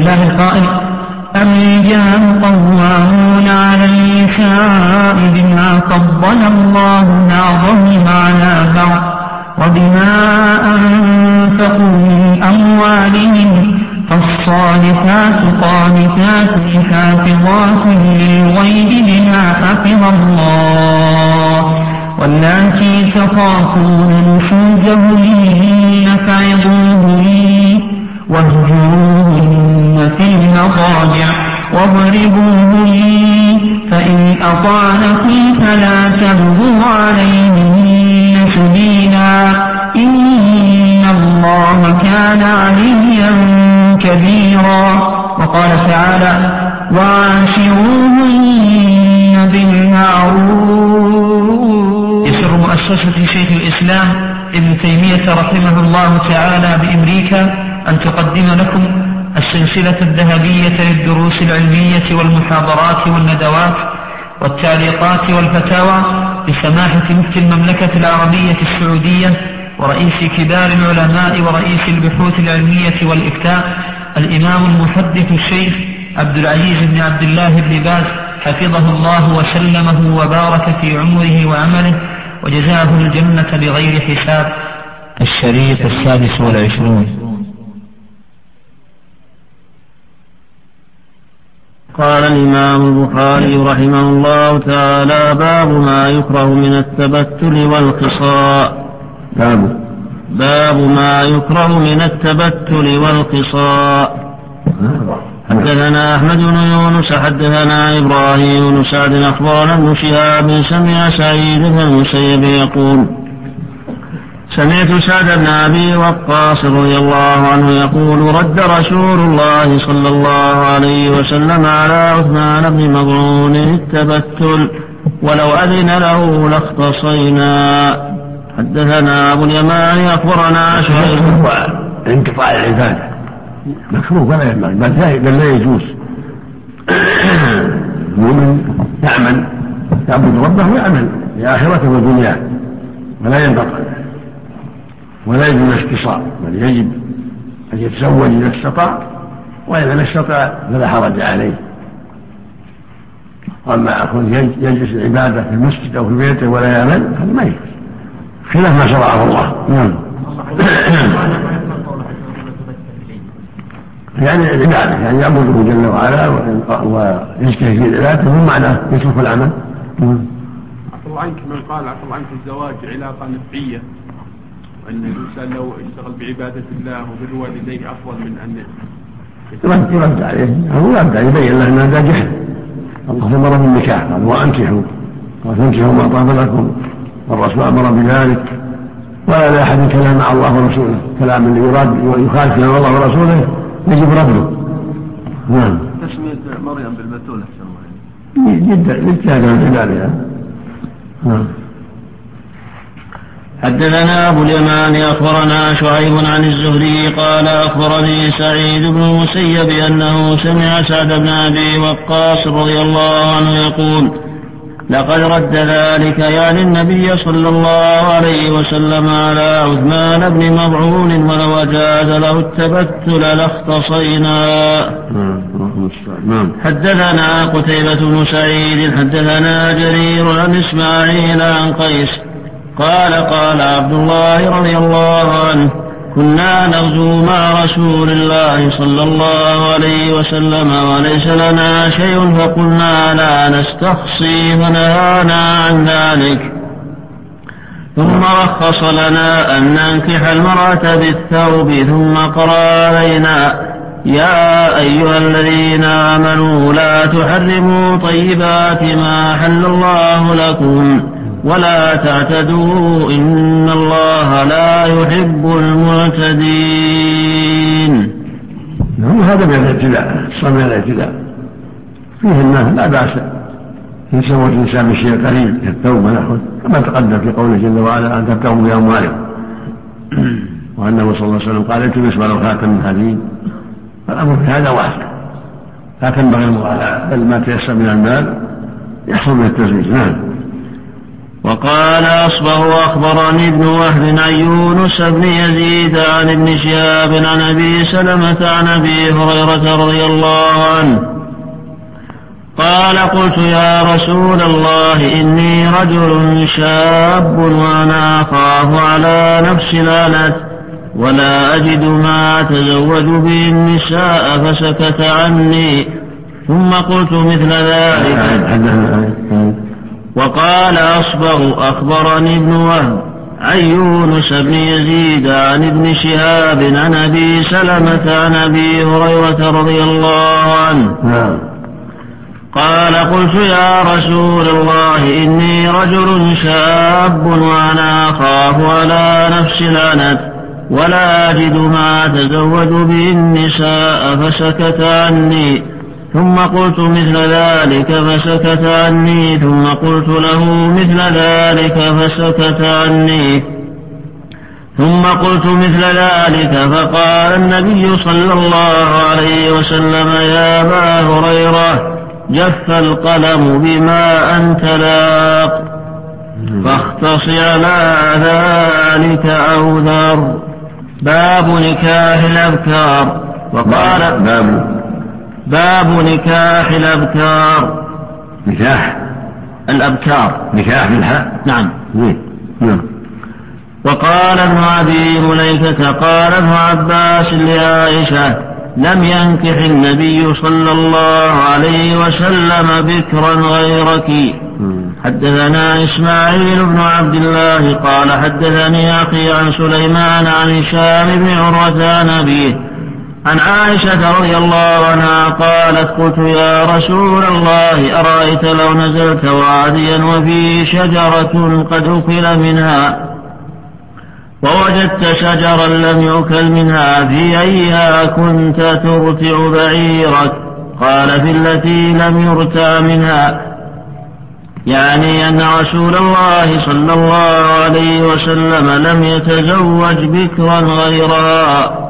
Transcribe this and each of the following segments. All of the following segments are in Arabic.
الله القائل: الرجال قوامون على النساء بما فضل الله بعضهم على بعض وبما أنفقوا من أموالهم، فالصالحات قانتات حافظات للغيب بما حفظ الله، واللاتي تخافون نشوزهن فعظوهن واهجروهن في المضاجع واضربوهن، فإن أطعنكم فلا تبغوا عليهن سبيلا، إن الله كان عليا كبيرا. وقال تعالى: وعاشروهن بالمعروف. يسر مؤسسة شيخ الإسلام ابن تيمية رحمه الله تعالى بأمريكا أن تقدم لكم السلسلة الذهبية للدروس العلمية والمحاضرات والندوات والتعليقات والفتاوى بسماحة مفتي المملكة العربية السعودية ورئيس كبار العلماء ورئيس البحوث العلمية والإفتاء الإمام المحدث الشيخ عبد العزيز بن عبد الله بن باز حفظه الله وسلمه وبارك في عمره وعمله وجزاه الجنة بغير حساب. الشريط 26. قال الإمام البخاري رحمه الله تعالى: باب ما يكره من التبتل والقصاء. باب ما يكره من التبتل والقصاء. حدثنا أحمد بن يونس حدثنا إبراهيم بن سعد أخبرنا ابن شهاب سمع سعيد بن المسيب يقول: سمعت سعد بن أبي وقاص رضي الله عنه يقول: رد رسول الله صلى الله عليه وسلم على عثمان بن مظعون التبتل ولو أذن له لاختصينا. حدثنا أبو اليمان أخبرنا شهيد. انقطاع العبادة مكروه ولا ينبغي، بل لا يجوز. المؤمن يعبد ربه ويعمل لآخرته ودنياه ولا ينقطع ولا يجب الاختصار، بل يجب أن يتزوج إذا استطاع، وإذا لم يستطع فلا حرج عليه. أما أكون يجلس العبادة في المسجد أو في بيته ولا يعمل هذا ما يجوز، خلاف ما شرعه الله. يعني العبادة يعني يعبده جل وعلا ويجتهد في العبادة، ثم معناه يترك العمل. عفى الله عنك من قال عفى الله عنك الزواج علاقة نفعية، وأن الإنسان لو اشتغل بعبادة الله وبر والديه أفضل من أن يرد عليه، هو يرد عليه يبين له أن هذا جهل. الله أمر بالنكاح قال: وأنكحوا وتنكحوا ما طاب لكم، والرسول أمر بذلك، ولا لأحد كلام مع الله ورسوله، كلام اللي يراد ويخالف كلام الله ورسوله يجب رده. نعم. تسمية مريم بالبتول أحسن جدا من خلالها. حدثنا أبو اليمان أخبرنا شعيب عن الزهري قال: أخبرني سعيد بن المسيب أنه سمع سعد بن أبي وقاص رضي الله عنه يقول: لقد رد ذلك يعني النبي صلى الله عليه وسلم على عثمان بن مظعون ولو أجاز له التبتل لاختصينا. حدثنا قتيبة بن سعيد حدثنا جرير عن إسماعيل عن قيس قال: قال عبد الله رضي الله عنه: كنا نغزو مع رسول الله صلى الله عليه وسلم وليس لنا شيء فقلنا لا نستخصي فنهانا عن ذلك، ثم رخص لنا أن ننكح المرأة بالثوب، ثم قرأ علينا: يا أيها الذين آمنوا لا تحرموا طيبات ما حل الله لكم ولا تعتدوا إن الله لا يحب المعتدين. هذا من الاعتداء، الصوم من الاعتداء فيه أنه لا بأس يتزوج الإنسان بشيء قليل كالثوب ونحوه، كما تقدم في قوله جل وعلا: أن تبتغوا بأموالكم، وأنه صلى الله عليه وسلم قال: التمس ولو خاتم من حديد. فالأمر في هذا واسع، لا تنبغي المغالاة، بل ما تيسر من المال يحصل من التزويج. نعم. وقال أصبه أخبرني ابن وهب عن يونس بن يزيد عن ابن شهاب عن أبي سلمة عن أبي هريرة رضي الله عنه قال قلت يا رسول الله إني رجل شاب وأنا أخاف على نفسي العنت ولا أجد ما أتزوج به النساء فسكت عني ثم قلت مثل ذلك. وقال أصبغ أخبرني ابن وهب عن يونس بن يزيد عن ابن شهاب عن أبي سلمة عن أبي هريرة رضي الله عنه قال قلت يا رسول الله إني رجل شاب وأنا أخاف على نفسي العنت ولا أجد ما أتزوج به النساء فسكت عني ثم قلت مثل ذلك فسكت عني ثم قلت له مثل ذلك فسكت عني ثم قلت مثل ذلك فقال النبي صلى الله عليه وسلم يا أبا هريرة جف القلم بما أنت لاق فاختص على ذلك أو ذر. باب نكاح الأبكار. وقال باب نكاح الأبكار. نكاح الأبكار نكاح بالحاء. نعم. نعم. وقال ابن أبي مليكة قال ابن عباس لعائشة لم ينكح النبي صلى الله عليه وسلم بكرا غيرك. حدثنا إسماعيل بن عبد الله قال حدثني أخي عن سليمان عن هشام بن عروة عن أبيه عن عائشة رضي الله عنها قالت قلت يا رسول الله أرأيت لو نزلت واديا وفيه شجرة قد أكل منها ووجدت شجرا لم يؤكل منها في أيها كنت ترتع بعيرك؟ قال في التي لم يرتع منها، يعني أن رسول الله صلى الله عليه وسلم لم يتزوج بكرا غيرها.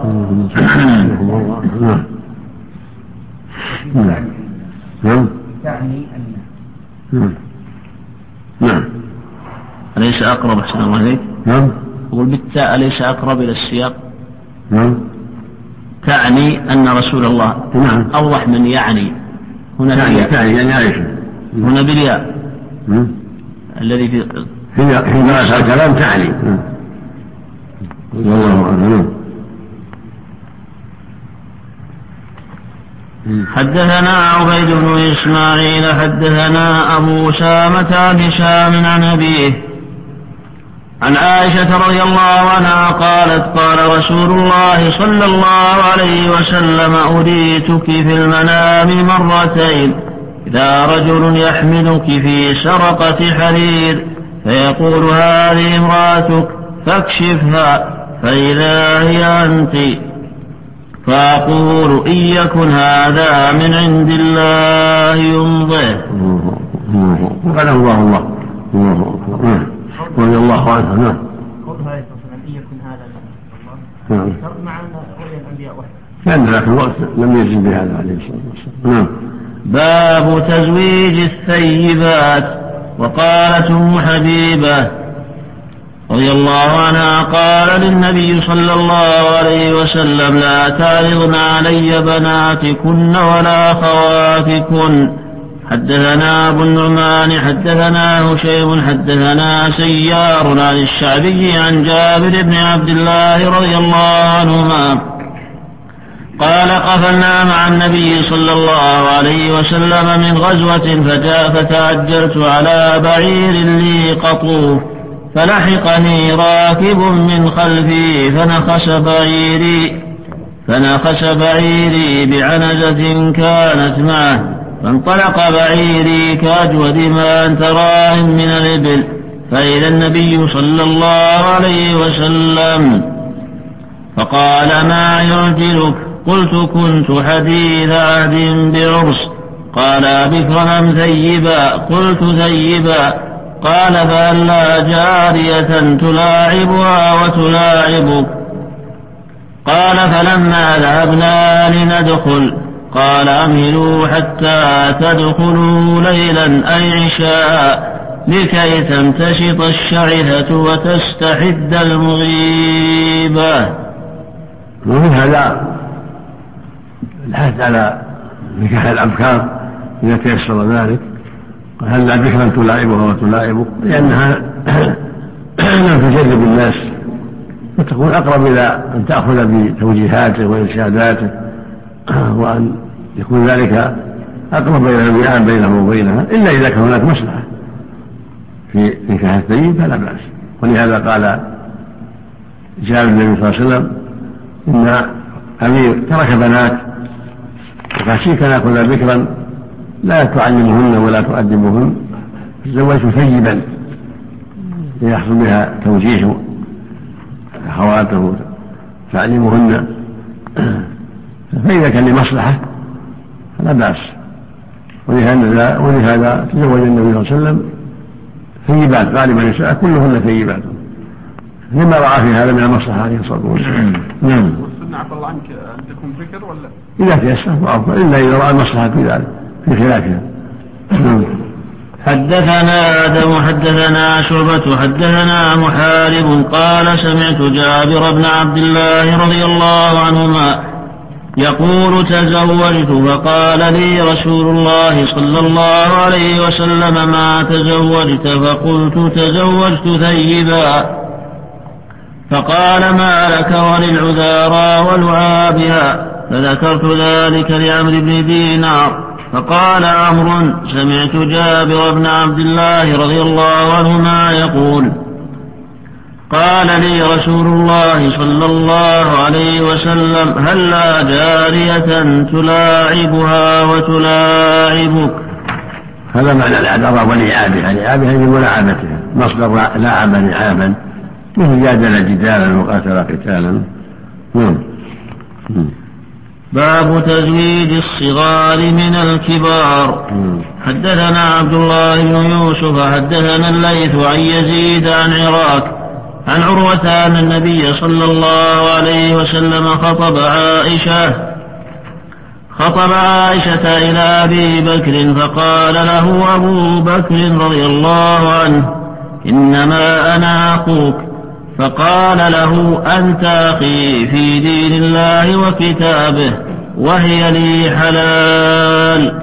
نعم. أليس أقرب أحسن الله عليك؟ نعم. أقول بالتاء أليس أقرب إلى السياق؟ نعم. تعني أن رسول الله نعم. أوضح من يعني هنا يعني عائشة هنا بالياء الذي في دراسة الكلام تعني. والله أعلم. حدثنا عبيد بن إسماعيل حدثنا أبو أسامة عن هشام عن أبيه عن عائشة رضي الله عنها قالت قال رسول الله صلى الله عليه وسلم أريتك في المنام مرتين، إذا رجل يحملك في سرقة حرير فيقول هذه امرأتك فاكشفها فإذا هي أنت، فأقول إن يكن هذا من عند الله يمضيه. قال الله رضي الله عنه. نعم. قولها عليه الصلاة والسلام إن يكن هذا من الله مع أن رؤيا الأنبياء وحده، لأن ذاك الوقت لم يجد بهذا عليه الصلاة والسلام. نعم. باب تزويج الثيبات. وقالت أم حبيبة رضي الله عنها قال للنبي صلى الله عليه وسلم لا تعرضن علي بناتكن ولا خواتكن. حدثنا أبو النعمان حدثنا هشيم حدثنا سيار عن الشعبي عن جابر بن عبد الله رضي الله عنهما قال قفلنا مع النبي صلى الله عليه وسلم من غزوة فتعجلت على بعير لي قطوف فلحقني راكب من خلفي فنخس بعيري بعنزة كانت معه، فانطلق بعيري كأجود ما تراه من الإبل، فإذا النبي صلى الله عليه وسلم فقال ما يعجلك؟ قلت كنت حديث عهد بعرس. قال بكرا أم ثيبا؟ قلت ثيبا. قال فألا جارية تلاعبها وتلاعبك؟ قال فلما ذهبنا لندخل قال أمهلوا حتى تدخلوا ليلا أي عشاء، لكي تمتشط الشعثة وتستحد المغيبة. ومن هذا الحث على نكاح الأبكار إذا تيسر ذلك، وهلا بكرا تلاعبها وتلاعبه، لأنها لم تجرب الناس فتكون أقرب إلى أن تأخذ بتوجيهاته وإرشاداته، وأن يكون ذلك أقرب إلى الوئام بينه وبينها، إلا إذا كان هناك مصلحة في نكاح الثيب فلا بأس. ولهذا قال جابر النبي صلى الله عليه وسلم إن أبي ترك بنات وخشيت أن يأخذ بكرا لا تعلمهن ولا تؤدبهن، تزوجت ثيبا ليحصل بها توجيه أخواته تعليمهن، فإذا كان لمصلحة فلا بأس. ولهذا تزوج النبي صلى الله عليه وسلم ثيبات، غالبا النساء كلهن ثيبات لما رأى في هذا من المصلحة عليه الصلاة والسلام. نعم. والسنة عفى الله عنك أن تكون ذكر ولا؟ إذا تيسر فأفضل، إلا إذا رأى المصلحة في ذلك في خلافها. حدثنا آدم حدثنا شعبة حدثنا محارب قال سمعت جابر بن عبد الله رضي الله عنهما يقول تزوجت فقال لي رسول الله صلى الله عليه وسلم ما تزوجت؟ فقلت تزوجت ثيبا، فقال ما لك وللعذارى ولعابها؟ فذكرت ذلك لعمرو بن دينار، فقال عمرو سمعت جابر بن عبد الله رضي الله عنهما يقول قال لي رسول الله صلى الله عليه وسلم هلا جارية تلاعبها وتلاعبك. هذا معنى العذراء ولعابها، لعابها من ملاعبتها، مصدر لاعب لعابا مثل جادل جدالا وقاتل قتالا. باب تزويج الصغار من الكبار. حدثنا عبد الله بن يوسف حدثنا الليث عن يزيد عن عراك عن عروة أن النبي صلى الله عليه وسلم خطب عائشة إلى أبي بكر، فقال له أبو بكر رضي الله عنه إنما أنا أخوك، فقال له أنت أخي في دين الله وكتابه وهي لي حلال.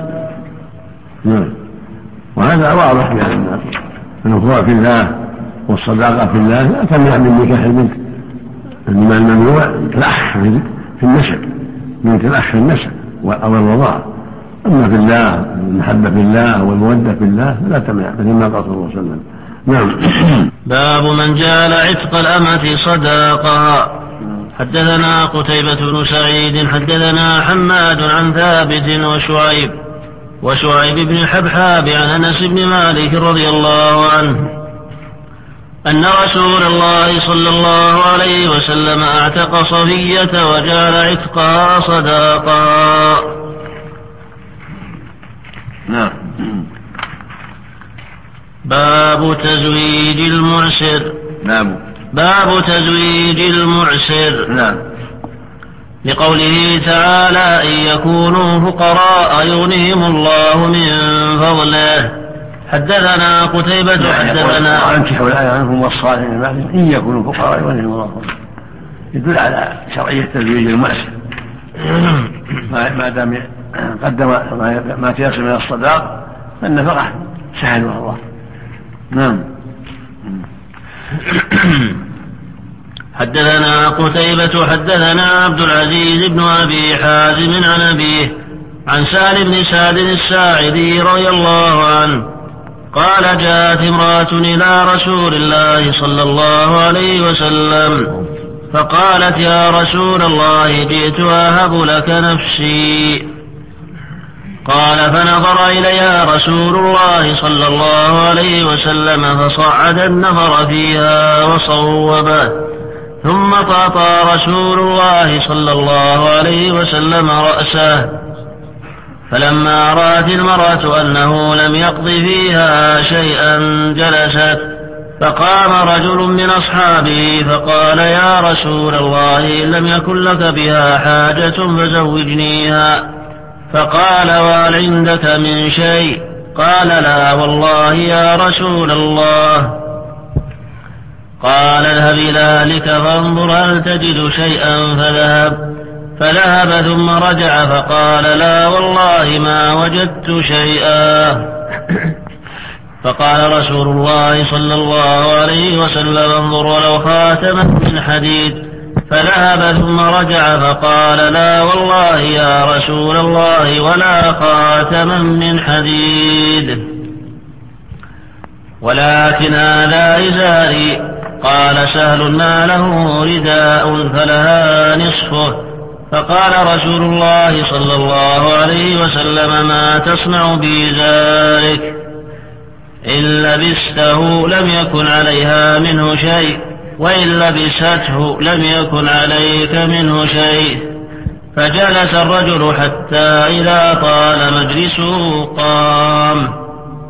وهذا واضح يعني الأخوة في الله والصداقة في الله لا تمنع من نكاح البنت، إنما الممنوع الأخ في النسب، بنت الأخ في النسب أو الرضاعة. أما في الله المحبة في الله والمودة في الله لا تمنع، مثل ما قال صلى الله عليه وسلم. نعم. باب من جعل عتق الأمة صداقها. حدثنا قتيبة بن سعيد حدثنا حماد عن ثابت وشعيب بن حبحاب عن أنس بن مالك رضي الله عنه أن رسول الله صلى الله عليه وسلم اعتق صفية وجعل عتقها صداقا. نعم. باب تزويج المعسر. باب تزويج المعسر. نعم. لقوله تعالى إن يكونوا فقراء يغنيهم الله من فضله. حدثنا قتيبة حدثنا أنكحوا الأيام والصالحين من بعدهم إن يكونوا فقراء يغنيهم الله من فضله، يدل على شرعية تزويج المعسر ما دام قدم ما تيسر من الصداق فالنفقة سهلها الله. نعم. حدثنا قتيبة حدثنا عبد العزيز بن أبي حازم عن أبيه عن سالم بن سعد الساعدي رضي الله عنه قال جاءت امرأة إلى رسول الله صلى الله عليه وسلم فقالت يا رسول الله جئت أهب لك نفسي. قال فنظر إليها رسول الله صلى الله عليه وسلم فصعد النظر فيها وصوبه، ثم طاطى رسول الله صلى الله عليه وسلم رأسه، فلما رأت المرأة أنه لم يقض فيها شيئا جلست، فقام رجل من أصحابه فقال يا رسول الله إن لم يكن لك بها حاجة فزوجنيها. فقال وهل عندك من شيء؟ قال لا والله يا رسول الله. قال اذهب إلى أهلك فانظر هل تجد شيئا، فذهب ثم رجع فقال لا والله ما وجدت شيئا. فقال رسول الله صلى الله عليه وسلم انظر ولو خاتما من حديد. فذهب ثم رجع فقال لا والله يا رسول الله ولا خاتما من حديد، ولكن هذا إزاري. قال سهل ما له رداء فلها نصفه. فقال رسول الله صلى الله عليه وسلم ما تصنع بإزارك؟ إن لبسته لم يكن عليها منه شيء، وإن لبسته لم يكن عليك منه شيء. فجلس الرجل حتى إذا طال مجلسه قام،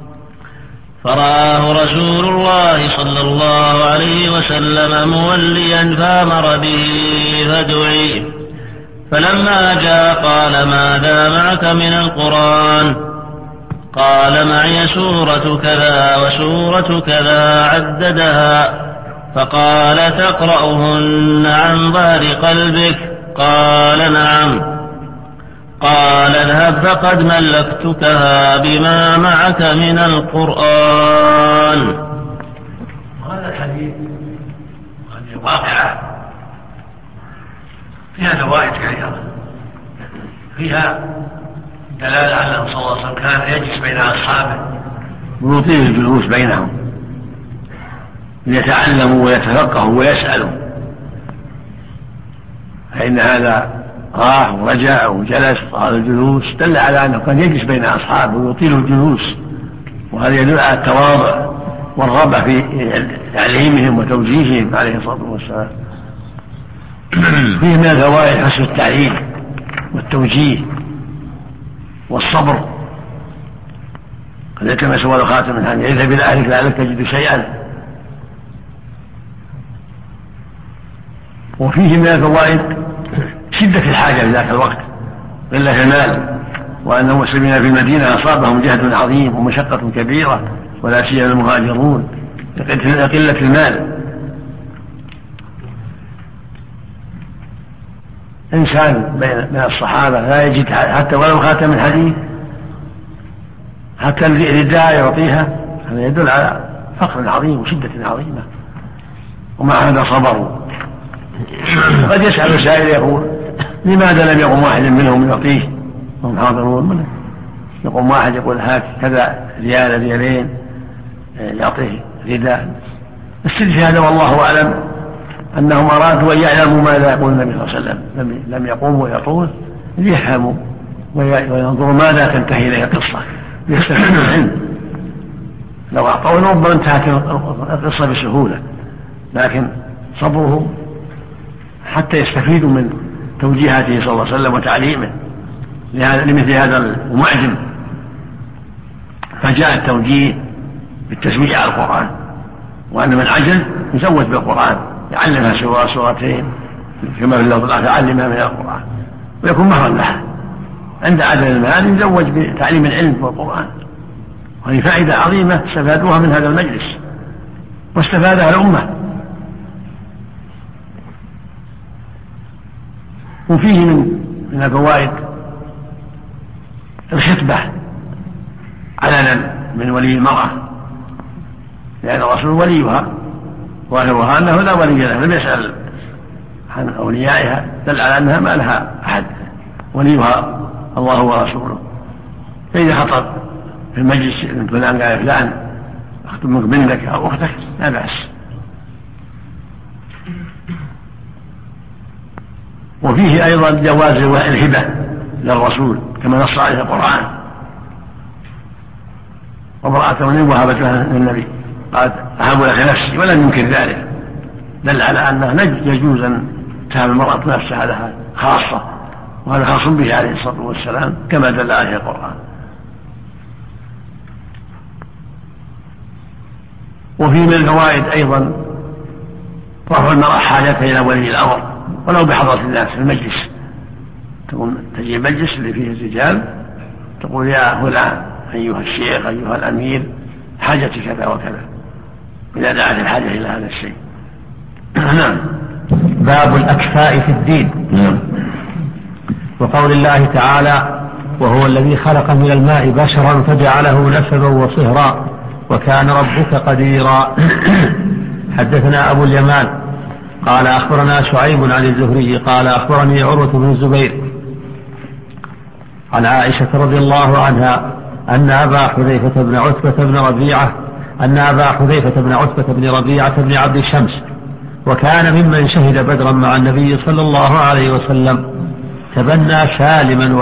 فرآه رسول الله صلى الله عليه وسلم موليا فأمر به فدعي. فلما جاء قال ماذا معك من القرآن؟ قال معي سورة كذا وسورة كذا عددها. فقال تقرأهن عن ظهر قلبك؟ قال نعم. قال اذهب فقد ملكتكها بما معك من القرآن. وهذا الحديث هذه واقعة فيها فوائد كثيرة، فيها دلالة على أن صلى الله عليه وسلم كان يجلس بين أصحابه ويطيل الجلوس بينهم ليتعلموا ويتفقهوا ويسألوا، فإن هذا راح ورجع وجلس طال الجلوس دل على أنه كان يجلس بين أصحابه ويطيل الجلوس، وهذا يدل على التواضع والرغبة في تعليمهم وتوجيههم عليه الصلاة والسلام. فيه من الفوائد حسن التعليم والتوجيه والصبر. كما سؤال خاتم من حديث اذهب إلى أهلك لعلك تجد شيئا. وفيه من الفوائد شدة الحاجة في ذاك الوقت، قلة المال، وأن المسلمين في المدينة أصابهم جهد عظيم ومشقة كبيرة، ولا سيما المهاجرون لقلة المال. إنسان من الصحابة لا يجد حتى ولو خاتم من حديد، حتى الرداء يعطيها، هذا يدل على فقر عظيم وشدة عظيمة، ومع هذا صبروا. وقد يسأل سائل يقول لماذا لم يقم واحد منهم يعطيه وهم حاضرون؟ يقوم واحد يقول هات كذا ريال ريالين يعطيه رداء. السر في هذا والله أعلم أنهم أرادوا أن يعلموا ماذا يقول النبي صلى الله عليه وسلم، لم يقوموا يطول ليفهموا وينظروا ماذا تنتهي إليه القصة ليستفيدوا العلم. لو أعطوا ربما انتهت القصة بسهولة، لكن صبرهم حتى يستفيدوا من توجيهاته صلى الله عليه وسلم وتعليمه لمثل هذا المعجم. فجاء التوجيه بالتسميع على القرآن، وأن من عجل يزود بالقرآن يعلمها سورة سورتين كما في اللفظ الآخر يعلمها من القرآن ويكون مهرا لها. عند عدد المال يزوج بتعليم العلم والقرآن، وهي فائدة عظيمة استفادوها من هذا المجلس واستفادها الأمة. وفيه من الفوائد الخطبة علنا من ولي المرأة، لأن الرسول وليها ظاهرها أنه لا ولي لها، لم يسأل عن أوليائها، دل على أنها ما لها أحد، وليها الله ورسوله. فإذا خطب في المجلس فلان قال فلان أخطبك بنتك أو أختك لا بأس. وفيه أيضا جواز الهبة للرسول كما نص عليه القرآن، وامرأة من وهبت لها النبي قالت أهب لك نفسي ولم ينكر ذلك، دل على أنه يجوز أن تهب المرأة نفسها لها خاصة، وهذا خاص به عليه الصلاة والسلام كما دل عليه القرآن. وفي من الفوائد أيضا رفع المرأة حاجتها إلى ولي الأمر ولو بحضرة الناس في المجلس، تجي المجلس اللي فيه الرجال تقول يا فلان أيها الشيخ أيها الأمير حاجتي كذا وكذا إذا دعت الحاجة إلى هذا الشيء. نعم. باب الأكفاء في الدين. وقول الله تعالى وهو الذي خلق من الماء بشرا فجعله نسبا وصهرا وكان ربك قديرا. حدثنا أبو اليمان قال أخبرنا شعيب عن الزهري قال أخبرني عروة بن الزبير عن عائشة رضي الله عنها أن أبا حذيفة بن عتبة بن ربيعة بن عبد الشمس وكان ممن شهد بدرا مع النبي صلى الله عليه وسلم تبنى سالما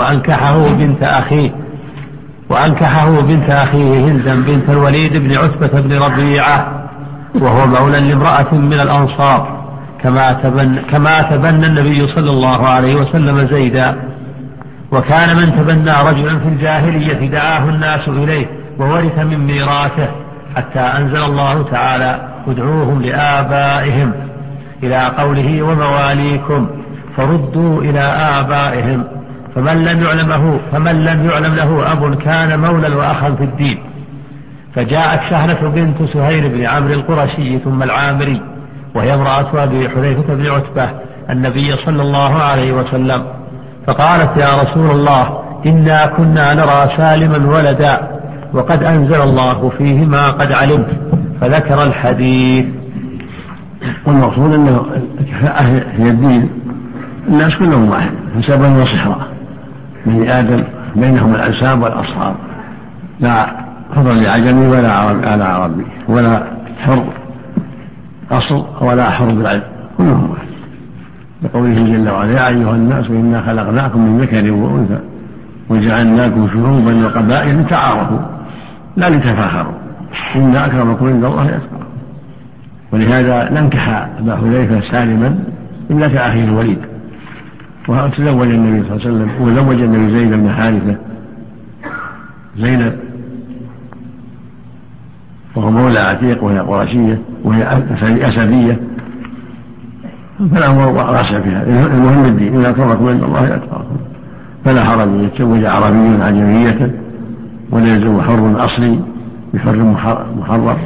وأنكحه بنت أخيه هندا بنت الوليد بن عتبة بن ربيعة وهو مولى لامرأة من الأنصار كما تبنى النبي صلى الله عليه وسلم زيدا. وكان من تبنى رجلا في الجاهلية دعاه الناس إليه وورث من ميراثه حتى أنزل الله تعالى ادعوهم لآبائهم إلى قوله ومواليكم فردوا إلى آبائهم فمن لم يعلم له أب كان مولا وأخا في الدين. فجاءت سهلة بنت سهيل بن عمرو القرشي ثم العامري وهي امرأة أبي حذيفة بن عتبة النبي صلى الله عليه وسلم فقالت يا رسول الله إنا كنا نرى سالما ولدا وقد أنزل الله فيه ما قد علمت فذكر الحديث. والمقصود أنه الكفاءة هي الدين الناس كلهم واحد نسبا وصهرا من آدم بينهم الأنساب والأصهار لا فضل لعجمي ولا عربي ولا حر أصل ولا حر بالعلم كلهم واحد بقوله جل وعلا يا أيها الناس إنا خلقناكم من ذكر وأنثى وجعلناكم شعوبا وقبائل لتعارفوا لا لتفاخروا إن أكرمكم عند الله أتقاكم. ولهذا ننكح أبا حذيفة سالما ابنة أخيه الوليد وتزوج النبي صلى الله عليه وسلم وزوج النبي زيد بن حارثة زينب وهو مولى عتيق وهي قرشية وهي أسدية فلا هو راسع في هذا. المهم الدين إذا أكرمكم عند الله أتقاكم فلا حرج أن يتزوج عربي عجمية ولا يزوج حر أصلي بحر محرر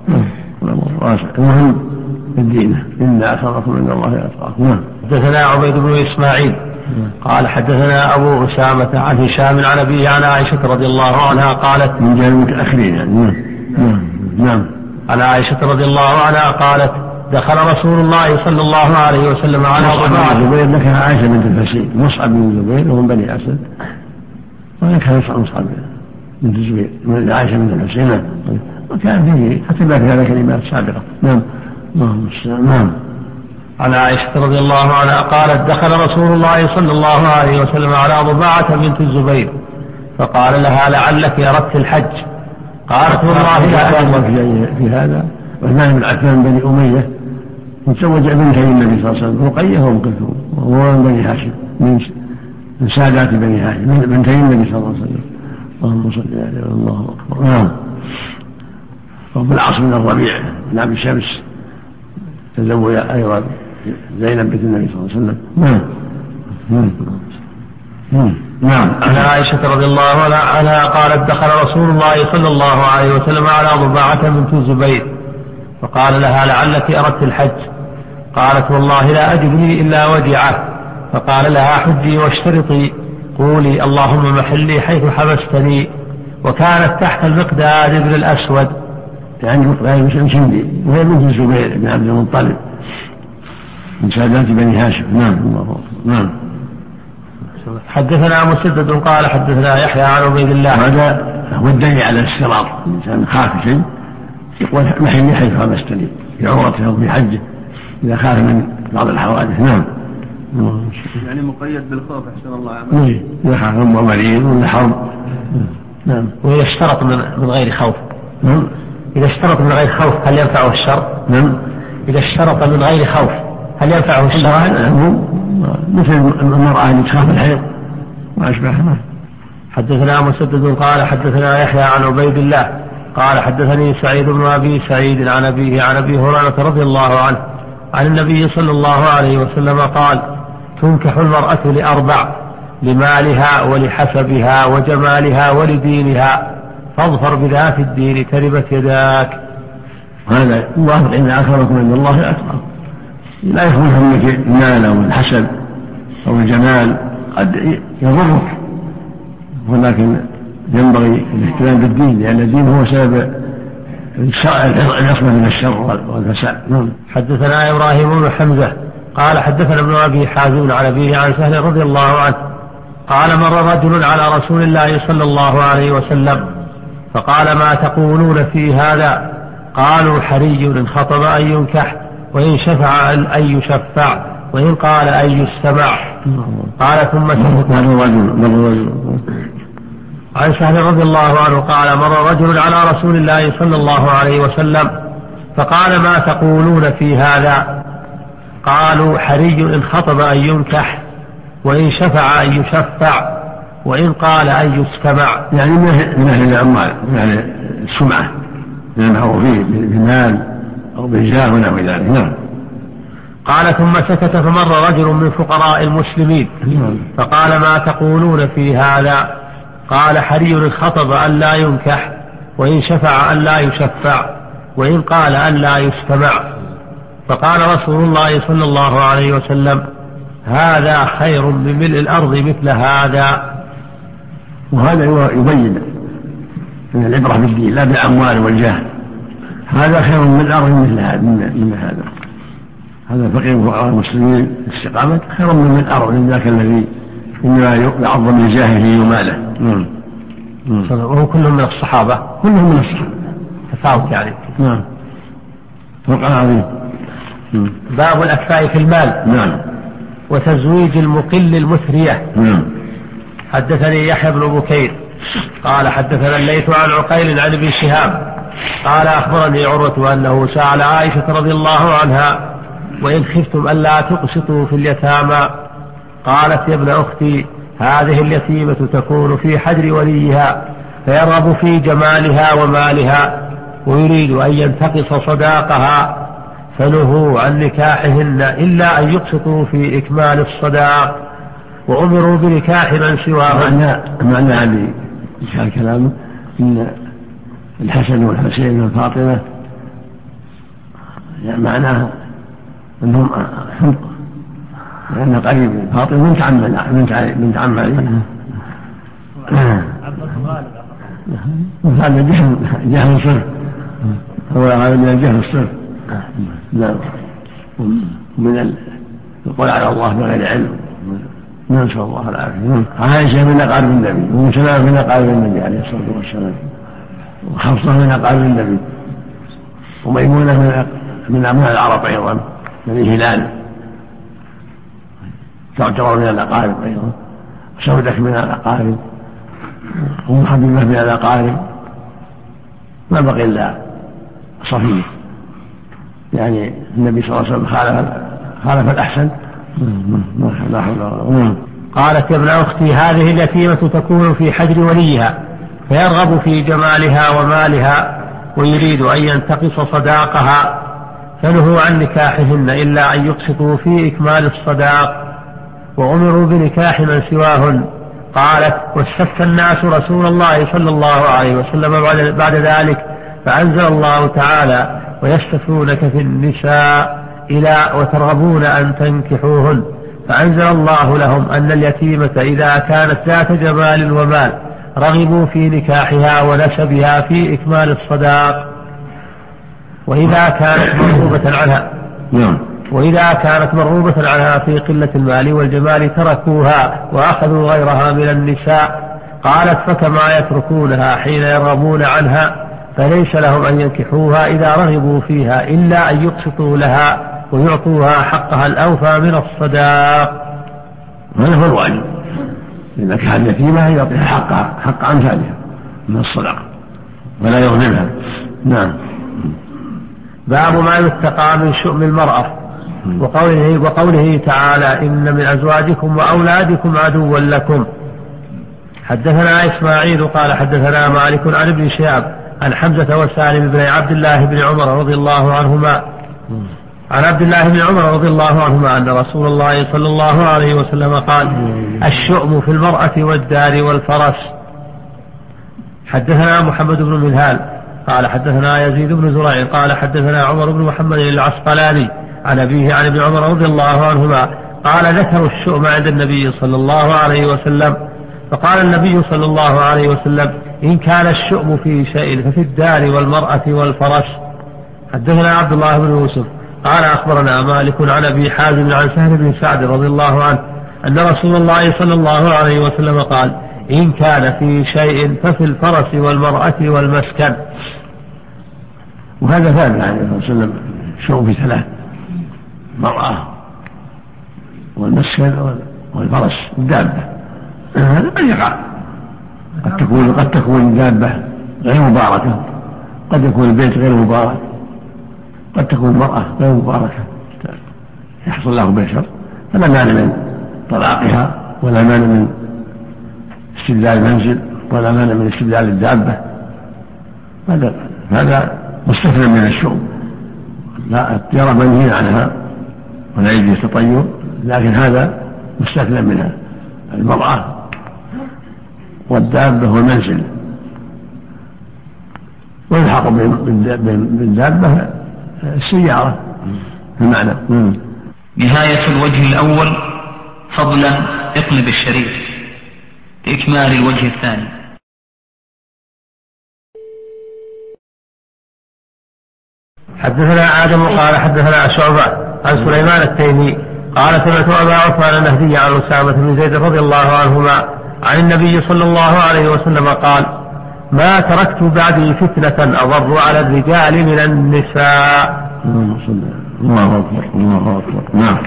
المهم الدين إن أكرمكم عند الله أتقاكم. حدثنا عبيد بن إسماعيل قال حدثنا أبو أسامة عن هشام عن أبيه عن عائشة رضي الله عنها قالت من جانب متأخرين يعني. نعم. عن عائشة رضي الله عنها قالت دخل رسول الله صلى الله عليه وسلم على مصعب بن الزبير نكح عائشة بنت الفسيل مصعب بن الزبير وهم بني أسد ونكح مصعب بنت الزبير من عائشة بنت الفسيل وكان فيه حتى ما في هذا كلمات سابقة. نعم. نعم. عن عائشة رضي الله عنها قالت دخل رسول الله صلى الله عليه وسلم على ضباعة بنت الزبير فقال لها لعلك أردت الحج قالت والله لا أدري في هذا. عثمان بن عفان بني أمية وتزوج بنتي النبي صلى الله عليه وسلم رقية وأم كلثوم وهو من بني هاشم من سادات بني هاشم من بنتي النبي صلى الله عليه وسلم. اللهم صل عليه الله أكبر. نعم. وابن العاص بن الربيع بن عبد الشمس تزوج أيضا زينب بنت النبي صلى الله عليه وسلم. نعم. عن عائشة رضي الله عنها قالت دخل رسول الله صلى الله عليه وسلم على ضباعة بنت الزبير فقال لها لعلك أردت الحج قالت والله لا أجدني إلا وجعه فقال لها حجي واشترطي قولي اللهم محلي حيث حبستني وكانت تحت المقداد بن الأسود يعني المقداد بن شندي وهي بنت الزبير بن عبد المطلب من سادات بني هاشم. نعم. حدثنا مسدد قال حدثنا يحيى عن عبيد الله. هذا هو الدليل على الاشتراط الإنسان خاف شيء يقول محلي حيث حبستني في عمرته أو في حجه إذا خاف من بعض الحوادث. نعم. يعني مقيد بالخوف أحسن الله عمله. إذا خاف من مريض ولا حرب. نعم. وإذا اشترط من غير خوف. نعم. إذا اشترط من غير خوف هل ينفعه الشر؟ نعم. إذا اشترط من غير خوف هل ينفعه الشر؟ مثل المرأة اللي تخاف الحيض وأشباهها. حدثنا مسدد قال حدثنا يحيى عن عبيد الله قال حدثني سعيد بن أبي سعيد عن أبيه عن أبي هريرة رضي الله عنه عن النبي صلى الله عليه وسلم قال تنكح المرأة لأربع لمالها ولحسبها وجمالها ولدينها فاظفر بذات الدين تربت يداك. هذا يوافق إن أكرمكم عند الله أتقاكم. لا يكون همك المال أو الحسد أو الجمال، قد يضرك، ولكن ينبغي الاهتمام بالدين، لأن الدين هو سبب العصمة من الشر والفساد. حدثنا إبراهيم بن حمزة قال حدثنا ابن أبي حازم عن أبيه عن سهل رضي الله عنه قال مر رجل على رسول الله صلى الله عليه وسلم فقال ما تقولون في هذا؟ قالوا حري إن خطب أن ينكح، وإن شفع أن يشفع، وإن قال أن يستمع. قال ثم سكت. عن سهل رضي الله عنه قال مر رجل على رسول الله صلى الله عليه وسلم فقال ما تقولون في هذا؟ قالوا حري إن خطب أن ينكح، وإن شفع أن يشفع، وإن قال أن يستمع. يعني من أهل الأموال، من أهل السمعة، من المعروفين بالمال أو بالجاه ونحو ذلك. نعم. قال ثم سكت فمر رجل من فقراء المسلمين فقال ما تقولون في هذا؟ قال حري إن خطب أن لا ينكح، وإن شفع أن لا يشفع، وإن قال أن لا يستمع. فقال رسول الله صلى الله عليه وسلم هذا خير من ملء الأرض مثل هذا. وهذا يبين أن العبرة بالدين لا بالأموال والجاه. هذا خير من الأرض مثل هذا. هذا فقير فقراء المسلمين استقامة خير من الأرض من ذاك الذي إنما يعظم من جاهه وماله. وهو كلهم من الصحابة. كلهم من الصحابة تفاوت يعني. نعم. فرق عظيم. باب الأكفاء في المال. نعم. وتزويج المقل المثرية. نعم. حدثني يحيى بن بكير قال حدثنا الليث عن عقيل عن ابن شهاب قال أخبرني عروة أنه سأل عائشة رضي الله عنها وإن خفتم ألا تقسطوا في اليتامى قالت يا ابن أختي هذه اليتيمة تكون في حجر وليها فيرغب في جمالها ومالها ويريد أن ينتقص صداقها فنهوا عن نكاحهن إلا أن يقسطوا في إكمال الصداق وأمروا بنكاح من سواهم. معنى هذه الكلام إن الحسن والحسين وفاطمة يعني معناها أنهم حمق، لأن قريب فاطمة بنت عم علي وهذا جهل صرف، هو هذا من الجهل الصرف. من القول على الله بغير علم. نسأل الله العافية. عائشة من أقارب النبي، وأم سلمة من أقارب النبي عليه الصلاة والسلام، وحفصة من أقارب النبي، وميمونة من أبناء العرب أيضا من الهلال تعتبر من الأقارب أيضا، وسودة من الأقارب، وأم حبيبة من الأقارب. ما بقي إلا صفية، يعني النبي صلى الله عليه وسلم خالف الأحسن. قالت يا ابن أختي هذه اليتيمة تكون في حجر وليها فيرغب في جمالها ومالها ويريد أن ينتقص صداقها فنهوا عن نكاحهن إلا أن يقسطوا في إكمال الصداق وأمروا بنكاح من سواهن. قالت واستفتى الناس رسول الله صلى الله عليه وسلم بعد ذلك فأنزل الله تعالى ويستفتونك في النساء إلى وترغبون أن تنكحوهن، فأنزل الله لهم أن اليتيمة إذا كانت ذات جمال ومال رغبوا في نكاحها ونسبها في إكمال الصداق وإذا كانت مرغوبة عنها في قلة المال والجمال تركوها وأخذوا غيرها من النساء. قالت فكما يتركونها حين يرغبون عنها فليس لهم أن ينكحوها إذا رغبوا فيها إلا أن يقسطوا لها ويعطوها حقها الأوفى من الصداق. هذا هو الواجب، إذا كانت يتيمة يعطيها حقها حق أمثالها من الصداق ولا يظلمها. نعم. باب ما يتقى من شؤم المرأة وقوله تعالى إن من أزواجكم وأولادكم عدوا لكم. حدثنا إسماعيل قال حدثنا مالك عن ابن شهاب عن حمزة وسالم بن عبد الله بن عمر رضي الله عنهما عن عبد الله بن عمر رضي الله عنهما أن رسول الله صلى الله عليه وسلم قال الشؤم في المرأة والدار والفرس. حدثنا محمد بن منهال قال حدثنا يزيد بن زريع قال حدثنا عمر بن محمد العسقلاني عن أبيه عن ابن عمر رضي الله عنهما قال ذكروا الشؤم عند النبي صلى الله عليه وسلم فقال النبي صلى الله عليه وسلم إن كان الشؤم في شيء ففي الدار والمرأة والفرس. حدثنا عبد الله بن يوسف قال أخبرنا مالك عن أبي حازم عن سهل بن سعد رضي الله عنه أن رسول الله صلى الله عليه وسلم قال إن كان في شيء ففي الفرس والمرأة والمسكن. وهذا ثابت عن النبي صلى الله عليه وسلم الشؤم في ثلاث: المرأة والمسكن والفرس والدابة. هذا قد يقع، قد تكون الدابة غير مباركة، قد يكون البيت غير مبارك، قد تكون المرأة غير مباركة يحصل له بشر، فلا مانع من طلاقها ولا مانع من استبدال المنزل ولا مانع من استبدال الدابة. هذا مستثنى من الشؤم، لا يرى منهي عنها ولا يجوز التطير، لكن هذا مستثنى منها: المرأة والدابة والمنزل. ويلحق بالدابة السيارة في المعنى. نهاية الوجه الأول فضلا اقلب الشريف لإكمال الوجه الثاني. حدثنا آدم قال حدثنا شعبة عن سليمان التيمي قال سمعت أبا عثمان النهدي عن أسامة بن زيد رضي الله عنهما عن النبي صلى الله عليه وسلم قال ما تركت بعدي فتنة أضر على الرجال من النساء. الله أكبر الله أكبر. نعم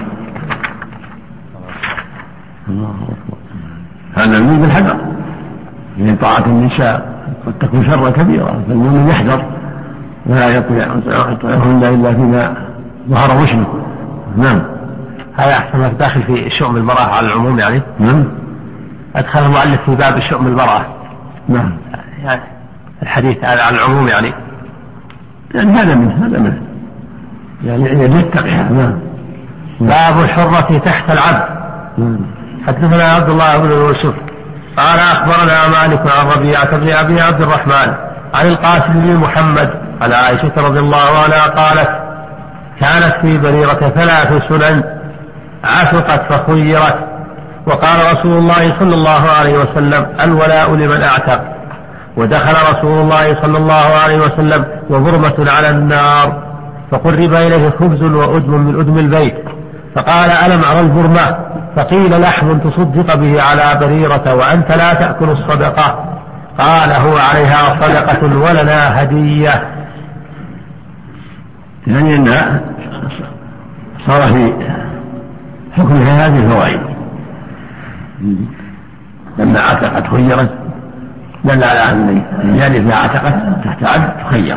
الله أكبر. هذا المؤمن بالحذر من طاعة النساء قد تكون شرا كبيرا، فالمؤمن يحذر ولا يطيعهن إلا فيما ظهر وشمه. نعم. هذا أحسن لك داخل في شؤم المرأة على العموم يعني. نعم. أدخل المؤلف في باب شؤم المرأة. نعم. يعني الحديث على العموم يعني هذا منه يعني يتقيها. نعم. باب الحرة تحت العبد. حدثنا عبد الله بن يوسف قال أخبرنا مالك عن ربيعة بن أبي عبد الرحمن عن القاسم بن محمد عن عائشة رضي الله عنها قالت كانت في بريرة 3 سنن عشقت فخيرت، وقال رسول الله صلى الله عليه وسلم الولاء لمن أعتق، ودخل رسول الله صلى الله عليه وسلم وبرمة على النار فقرب إليه خبز وأدم من أدم البيت، فقال ألم أرى البرمة؟ فقيل لحم تصدق به على بريرة وأنت لا تأكل الصدقة. قال هو عليها صدقة ولنا هدية. يعني أنها صار في حكمها هذه الفوائد. لما عتقت خيرت دل على أن الرجال إذا عتقت تحت عبد تخير.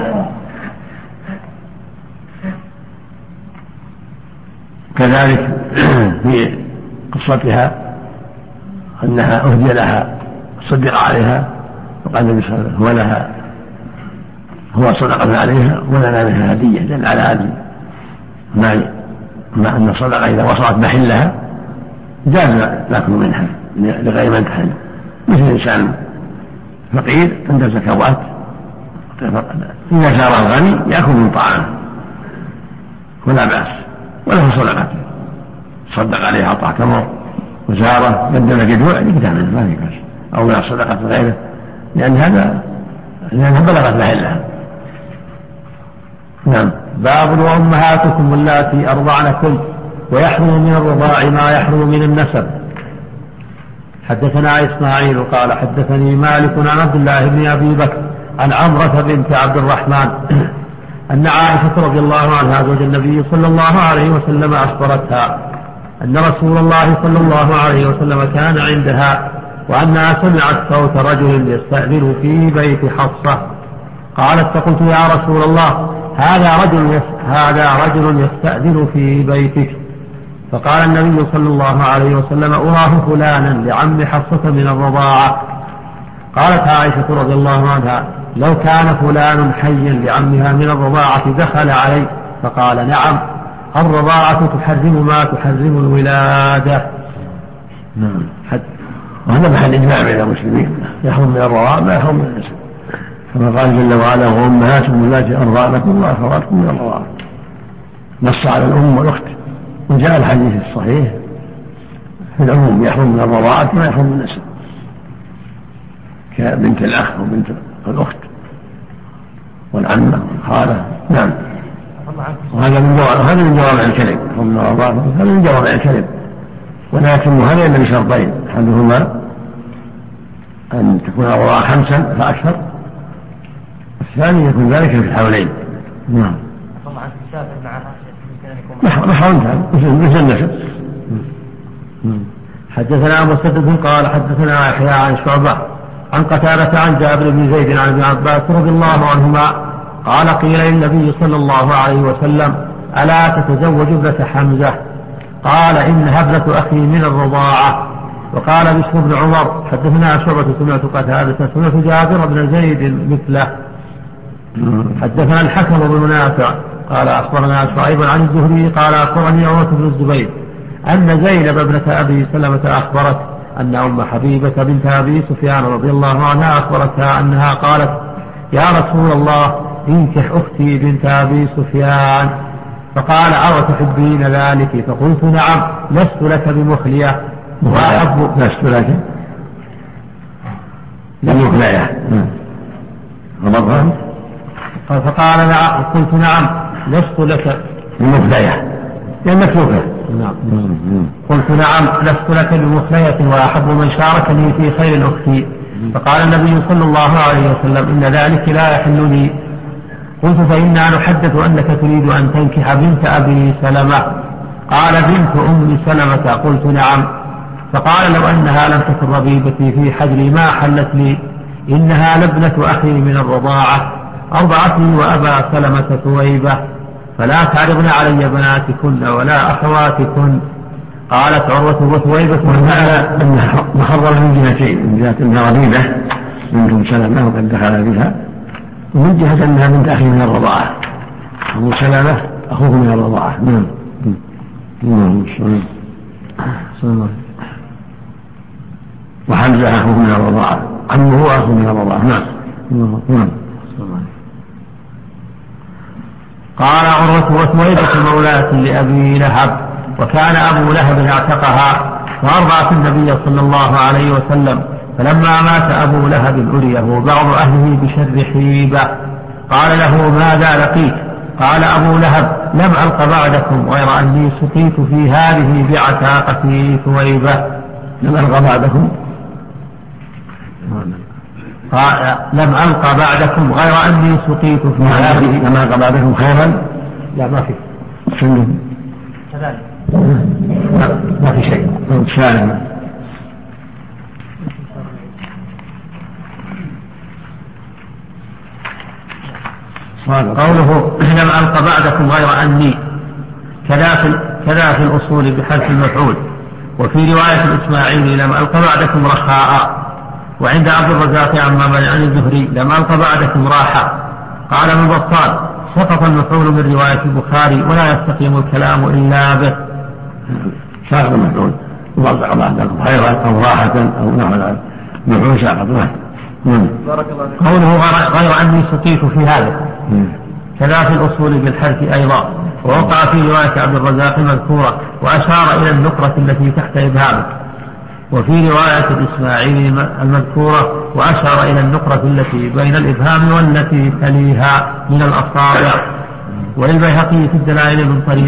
كذلك في قصتها أنها أهدي لها صدق عليها، وقال النبي صلى الله عليه وسلم هو صدقة عليها ولنا منها هدية، دل على هذه ما أن الصدقة إذا وصلت محلها جاز نأكل منها لغير من تحل، مثل إنسان فقير عنده زكوات إذا صار الغني يأكل من طعامه ولا بأس وله صدقة، صدق عليه أعطاه تمر وزاره قدم جدوع يقدر منه ما في بأس، أو من الصدقة غيره، لأنها بلغت محلها. نعم. باب وأمهاتكم اللاتي أرضعنكم ويحرم من الرضاع ما يحرم من النسب. حدثنا إسماعيل قال حدثني مالك عن عبد الله بن أبي بكر عن عمرة بنت عبد الرحمن أن عائشة رضي الله عنها زوج النبي صلى الله عليه وسلم أخبرتها أن رسول الله صلى الله عليه وسلم كان عندها وأنها سمعت صوت رجل يستأذن في بيت حفصة. قالت فقلت يا رسول الله هذا رجل يستأذن في بيتك. فقال النبي صلى الله عليه وسلم أراه فلانا لعم حفصة من الرضاعة. قالت عائشة رضي الله عنها لو كان فلان حيا لعمها من الرضاعة دخل عليه. فقال نعم الرضاعة تحرم ما تحرم الولادة. نعم. وهذا محل إجماع بين المسلمين، يحرم من الرضاعة ما يحرم من النسب. كما قال جل وعلا وأمهاتكم اللاتي أرضعنكم وأخواتكم من الرضاعة، نص على الأم والأخت. وجاء الحديث الصحيح في العموم يحرم من الرضاعة ما يحرم من النسب، كبنت الأخ وبنت الأخت والعمة والخالة. نعم. وهذا من جوامع الكلم، هذا من جوامع الكلم، ولا يتم هذا إلا بشرطين: أحدهما أن تكون الرضاعة 5 فأكثر، الثاني يكون ذلك في الحولين. نعم. محرمتها مثل النسب. حدثنا مسدد قال حدثنا يحيى عن شعبة عن قتادة عن جابر بن زيد عن ابن عباس رضي الله عنهما قال قيل للنبي صلى الله عليه وسلم: ألا تتزوج ابنة حمزة؟ قال: إنها ابنة أخي من الرضاعة. وقال بشر بن عمر حدثنا شعبة سمعت قتادة سمعت جابر بن زيد مثله. حدثنا الحكم بن نافع قال أخبرنا شعيب عن الزهري قال أخبرني عروة بن الزبير أن زينب ابنة أبي سلمة أخبرت أن أم حبيبة بنت أبي سفيان رضي الله عنها أخبرتها أنها قالت: يا رسول الله انكح أختي بنت أبي سفيان. فقال: أو تحبين ذلك؟ فقلت: نعم، لست لك بمخلية وأحب. لست لك بمخلية. فقال: نعم. قلت: نعم، لست لك بمخلية، لأنك مخلية. قلت: نعم، لست لك بمخلية وأحب من شاركني في خير أختي. فقال النبي صلى الله عليه وسلم: إن ذلك لا يحل لي. قلت: فإنا نحدث أنك تريد أن تنكح بنت أبي سلمة. قال: بنت أم سلمة. قلت: نعم. فقال: لو أنها لم تكن ربيبتي في حجري ما حلت لي، إنها لابنة أخي من الرضاعة، أرضعتني وأبا سلمة ثويبة، فلا تعرضن علي بناتكن ولا أخواتكن. قالت عروة: وثويبة ومعنى أنها محرمة من جهتين: من جهة أنها ربيبة بنت أم سلمة وقد دخل بها، ومن جهة أنها بنت أخي من الرضاعة، أبو سلمة أخوه من الرضاعة. نعم. وحمزة أخوه من الرضاعة، عمه أخوه من الرضاعة. نعم. قال عروة: وثويبة مولاة لأبي لهب، وكان أبو لهب اعتقها فأرضعت النبي صلى الله عليه وسلم، فلما مات أبو لهب أريه بعض أهله بشر حيبة. قال له: ماذا لقيت؟ قال أبو لهب: لم ألق بعدكم غير أني سقيت في هذه بعتاقتي ثويبة. لم ألق بعدكم؟ قال: لم ألق بعدكم غير أني سقيت في هذه. لم ألق بعدكم خيرا؟ لا، ما في كذلك، ما في شيء. سالم. قوله: لم ألق بعدكم غير أني كذا في الأصول بحذف المفعول. وفي رواية الإسماعيلي: لم ألق بعدكم رخاء. وعند عبد الرزاق عن الزهري: لم ألق بعدكم راحة. قال ابن بطال: سقط المفعول من رواية البخاري ولا يستقيم الكلام إلا به. ساقط المفعول: وألق بعدكم خيرا أو راحة أو نحو ذلك، مفعول ساقط. قوله: غير أني سقيت في هذا كذا في الأصول بالحذف أيضا. ووقع في رواية عبد الرزاق مذكورة، وأشار إلى النقرة التي تحت إبهامه. وفي رواية الإسماعيلي المذكورة وأشار إلى النقرة التي بين الإبهام والتي تليها من الأصابع. وللبيهقي في الدلائل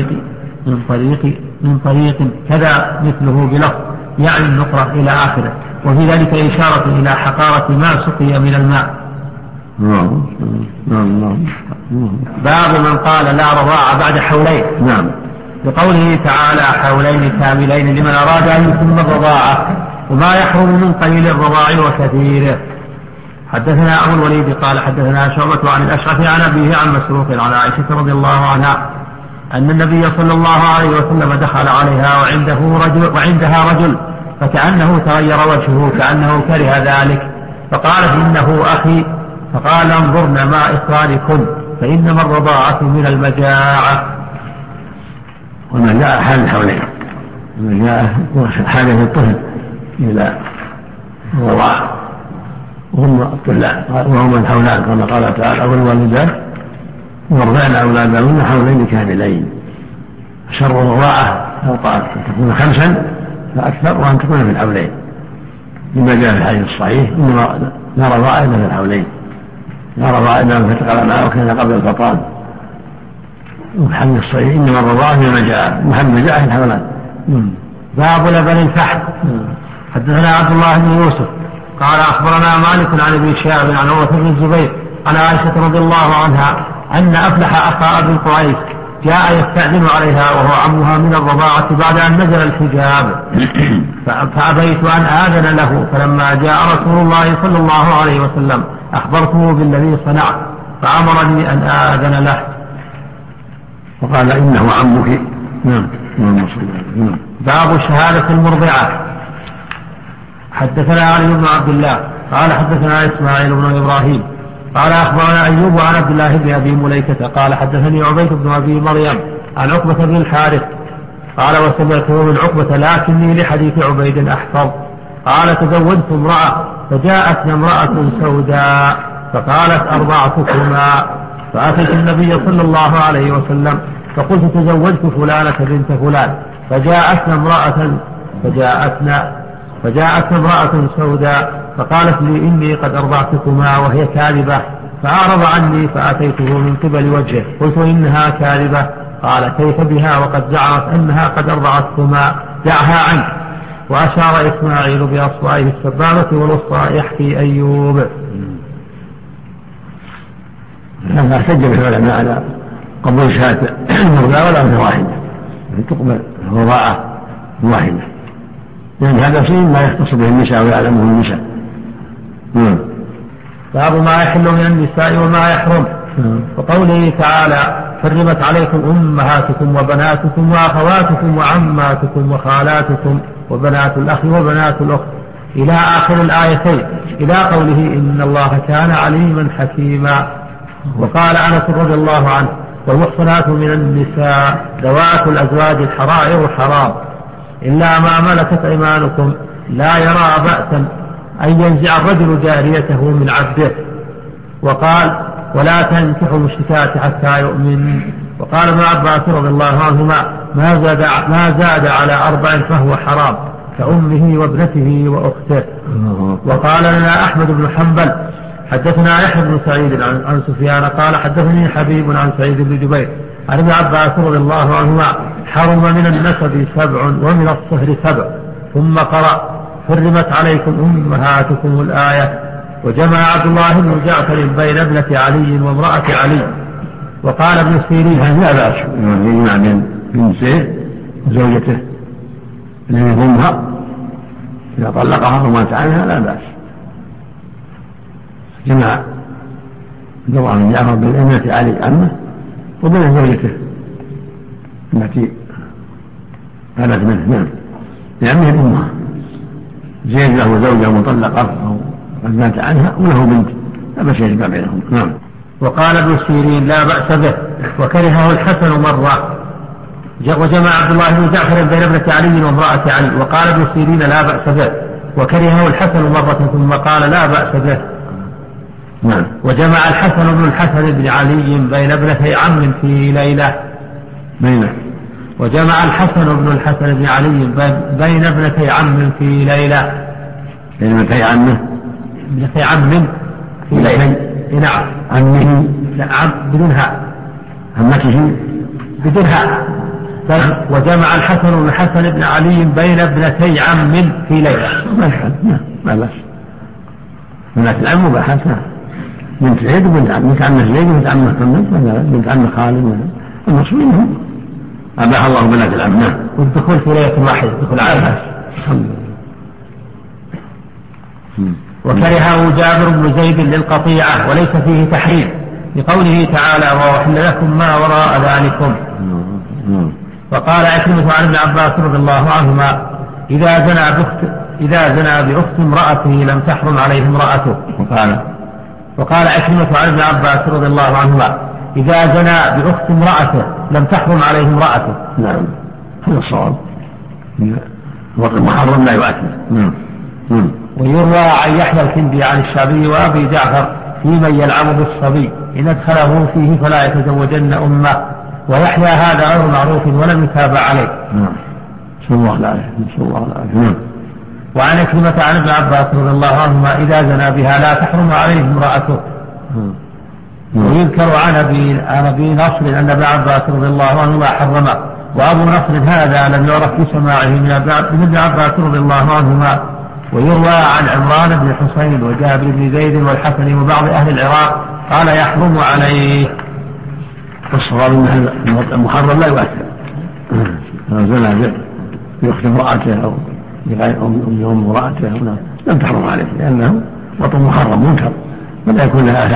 من طريق كذا مثله بلفظ يعني النقرة إلى آخره، وفي ذلك إشارة إلى حقارة ما سقي من الماء. باب من قال لا رضاعة بعد حولين. نعم. بقوله تعالى: حولين كاملين لمن أراد أن يتم الرضاعة، وما يحرم من قليل الرضاع وكثيره. حدثنا أبو الوليد قال حدثنا شعبة عن الأشعث عن أبيه عن مسروق عن عائشة رضي الله عنها أن النبي صلى الله عليه وسلم دخل عليها وعندها رجل فكأنه تغير وجهه كأنه كره ذلك، فقالت: إنه أخي. فقال: انظرن ما إخوانكم فإنما الرضاعة من المجاعة. ومن جاء حال الحولين، من جاء حاجة الطفل إلى الرضاعة، وهم الطلاب وهم الحولان كما قال تعالى والوالدات يرضعن أولادهن حولين كاملين. شر الرضاعة أن تكون 5 فأكثر وأن تكون في الحولين، لما جاء في الحديث الصحيح إنما لا رضاعة إلا في الحولين، لا رضاعة إلا من فتق الأمعاء وكان قبل الفطام. وفي الحديث الصحيح إنما الرضاعة في محل جاء في الحولان. باب لبن الفحم. حدثنا عبد الله بن يوسف قال أخبرنا مالك عن ابن شهاب عن عروة بن الزبير عن عائشة رضي الله عنها أن أفلح أخا أبي قريش جاء يستأذن عليها وهو عمها من الرضاعة بعد أن نزل الحجاب، فأبيت أن آذن له، فلما جاء رسول الله صلى الله عليه وسلم أخبرته بالذي صنعت فأمرني أن آذن له. وقال إنه عمك. نعم. باب شهادة المرضعة. حدثنا علي بن عبد الله قال حدثنا إسماعيل بن إبراهيم قال أخبرنا أيوب عن عبد الله بن أبي مليكة قال حدثني عبيد بن أبي مريم عن عقبة بن الحارث قال وسمعته من عقبة لكني لحديث عبيد أحفظ. قال تزوجت امرأة فجاءتنا امرأة سوداء فقالت أرضعتكما، فأتيت النبي صلى الله عليه وسلم فقلت تزوجت فلانة بنت فلان، فجاءتنا امرأة سوداء فقالت لي إني قد أرضعتكما وهي كاذبة، فأعرض عني فأتيته من قبل وجهه قلت إنها كاذبة. قال كيف بها وقد زعمت أنها قد أرضعتكما، دعها عنك. وأشار إسماعيل بأصبعيه السبابة والوسطى يحكي أيوب. هذا احتج به العلماء على قبول شهادة المرضعة ولا من واحدة، تقبل الرضاعة واحدة، لأن هذا شيء ما يختص به النساء ويعلمه النساء. باب ما يحل من النساء وما يحرم. وقوله تعالى حرمت عليكم أمهاتكم وبناتكم وأخواتكم وعماتكم وخالاتكم وبنات الأخ وبنات الأخت إلى آخر الآيتين، إلى قوله إن الله كان عليما حكيما. وقال أنس رضي الله عنه والمحصنات من النساء ذوات الأزواج الحرائر حرام إلا ما ملكت أيمانكم لا يرى بأسا أن ينزع الرجل جاريته من عبده. وقال ولا تنكحوا المشركات حتى يؤمن. وقال ابن عباس رضي الله عنهما ما زاد على 4 فهو حرام كأمه وابنته وأخته. وقال لنا أحمد بن حنبل حدثنا يحيى بن سعيد عن سفيان قال حدثني حبيب عن سعيد بن جبير عن ابن عباس رضي الله عنهما حرم من النسب 7 ومن الصهر 7، ثم قرأ حرمت عليكم أمهاتكم الآية. وجمع عبد الله بن جعفر بين ابنة علي وامرأة علي. وقال ابن سيرين لا بأس يجمع بين سير وزوجته الذي يضمها إذا طلقها ومات عنها لا بأس. جمع عبد الله بن جعفر بين ابنة علي عمه وبين زوجته التي قالت منه. نعم، لأمه أمها. زيد له زوجة مطلقة أو قد مات عنها وله بنت لا بأس يجمع بينهم. نعم. وقال ابن سيرين لا بأس به وكرهه الحسن مرة. وجمع عبد الله بن جعفر بين ابنة علي وامرأة علي. وقال ابن سيرين لا بأس به وكرهه الحسن مرة ثم قال لا بأس به. نعم. وجمع الحسن بن الحسن بن علي بين ابنتي عم في ليلة. وجمع الحسن بن الحسن بن علي بين ابنتي عم في ليلة. بين ابنتي عمه ابنتي عم في ليلة. نعم. عمه لا عم بدونها، عمته بدونها. وجمع الحسن بن الحسن بن علي بين ابنتي عم في ليلة. ما بأس. بنات العم مباحات. بنت زيد وبنت عمه زيد وبنت عمه محمد بنت عمه خالد المقصود منهم أباح الله بنات العم. والدخول في ليلة واحدة دخول عام. وكرهه جابر بن زيد للقطيعة وليس فيه تحريم لقوله تعالى وأحل لكم ما وراء ذلكم. وقال عكرمة عن ابن عباس رضي الله عنهما إذا زنى بأخت امرأته لم تحرم عليه امرأته. وقال عكرمة عن ابن عباس رضي الله عنهما إذا زنى بأخت امرأته لم تحرم عليه امرأته. نعم، هذا الصواب. الوقت المحرم لا يؤثر. ويروى عن يحيى الكندي عن الشعبي وأبي جعفر في من يلعب بالصبي إن أدخله فيه فلا يتزوجن أمه، ويحيى هذا غير معروف ولم يتابع عليه. صلى الله عليه وسلم. وعن عكرمة عن ابن عباس رضي الله عنهما إذا زنى بها لا تحرم عليه امرأته. ويذكر عن أبي نصر أن ابن عباس رضي الله عنهما حرمه، وأبو نصر هذا لم يعرف بسماعه من ابن عباس رضي الله عنهما. ويروى عن عمران بن حسين وجابر بن زيد والحسن وبعض أهل العراق قال يحرم عليه. والصواب أن المحرم لا يؤثر، زنا بأخت امرأته أو بغير أم امرأته لم تحرم عليه، لأنه وطن محرم منكر ولا يكون لها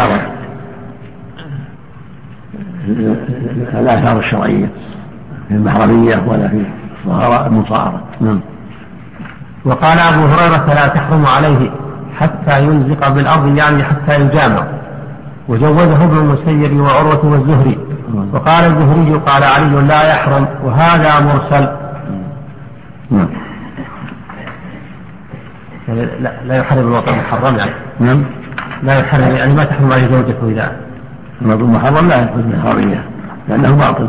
الآثار الشرعية في المحرمية ولا في المصاهرة. وقال أبو هريرة لا تحرم عليه حتى يلزق بالأرض، يعني حتى يجامع. وجوزه ابن المسيب وعروة والزهري. وقال الزهري قال علي لا يحرم، وهذا مرسل. لا يحرم الوطن المحرم يعني. لا يحرم يعني ما تحرم عليه زوجته إذا الوطن المحرم لا يكون محرمية لأنه باطل.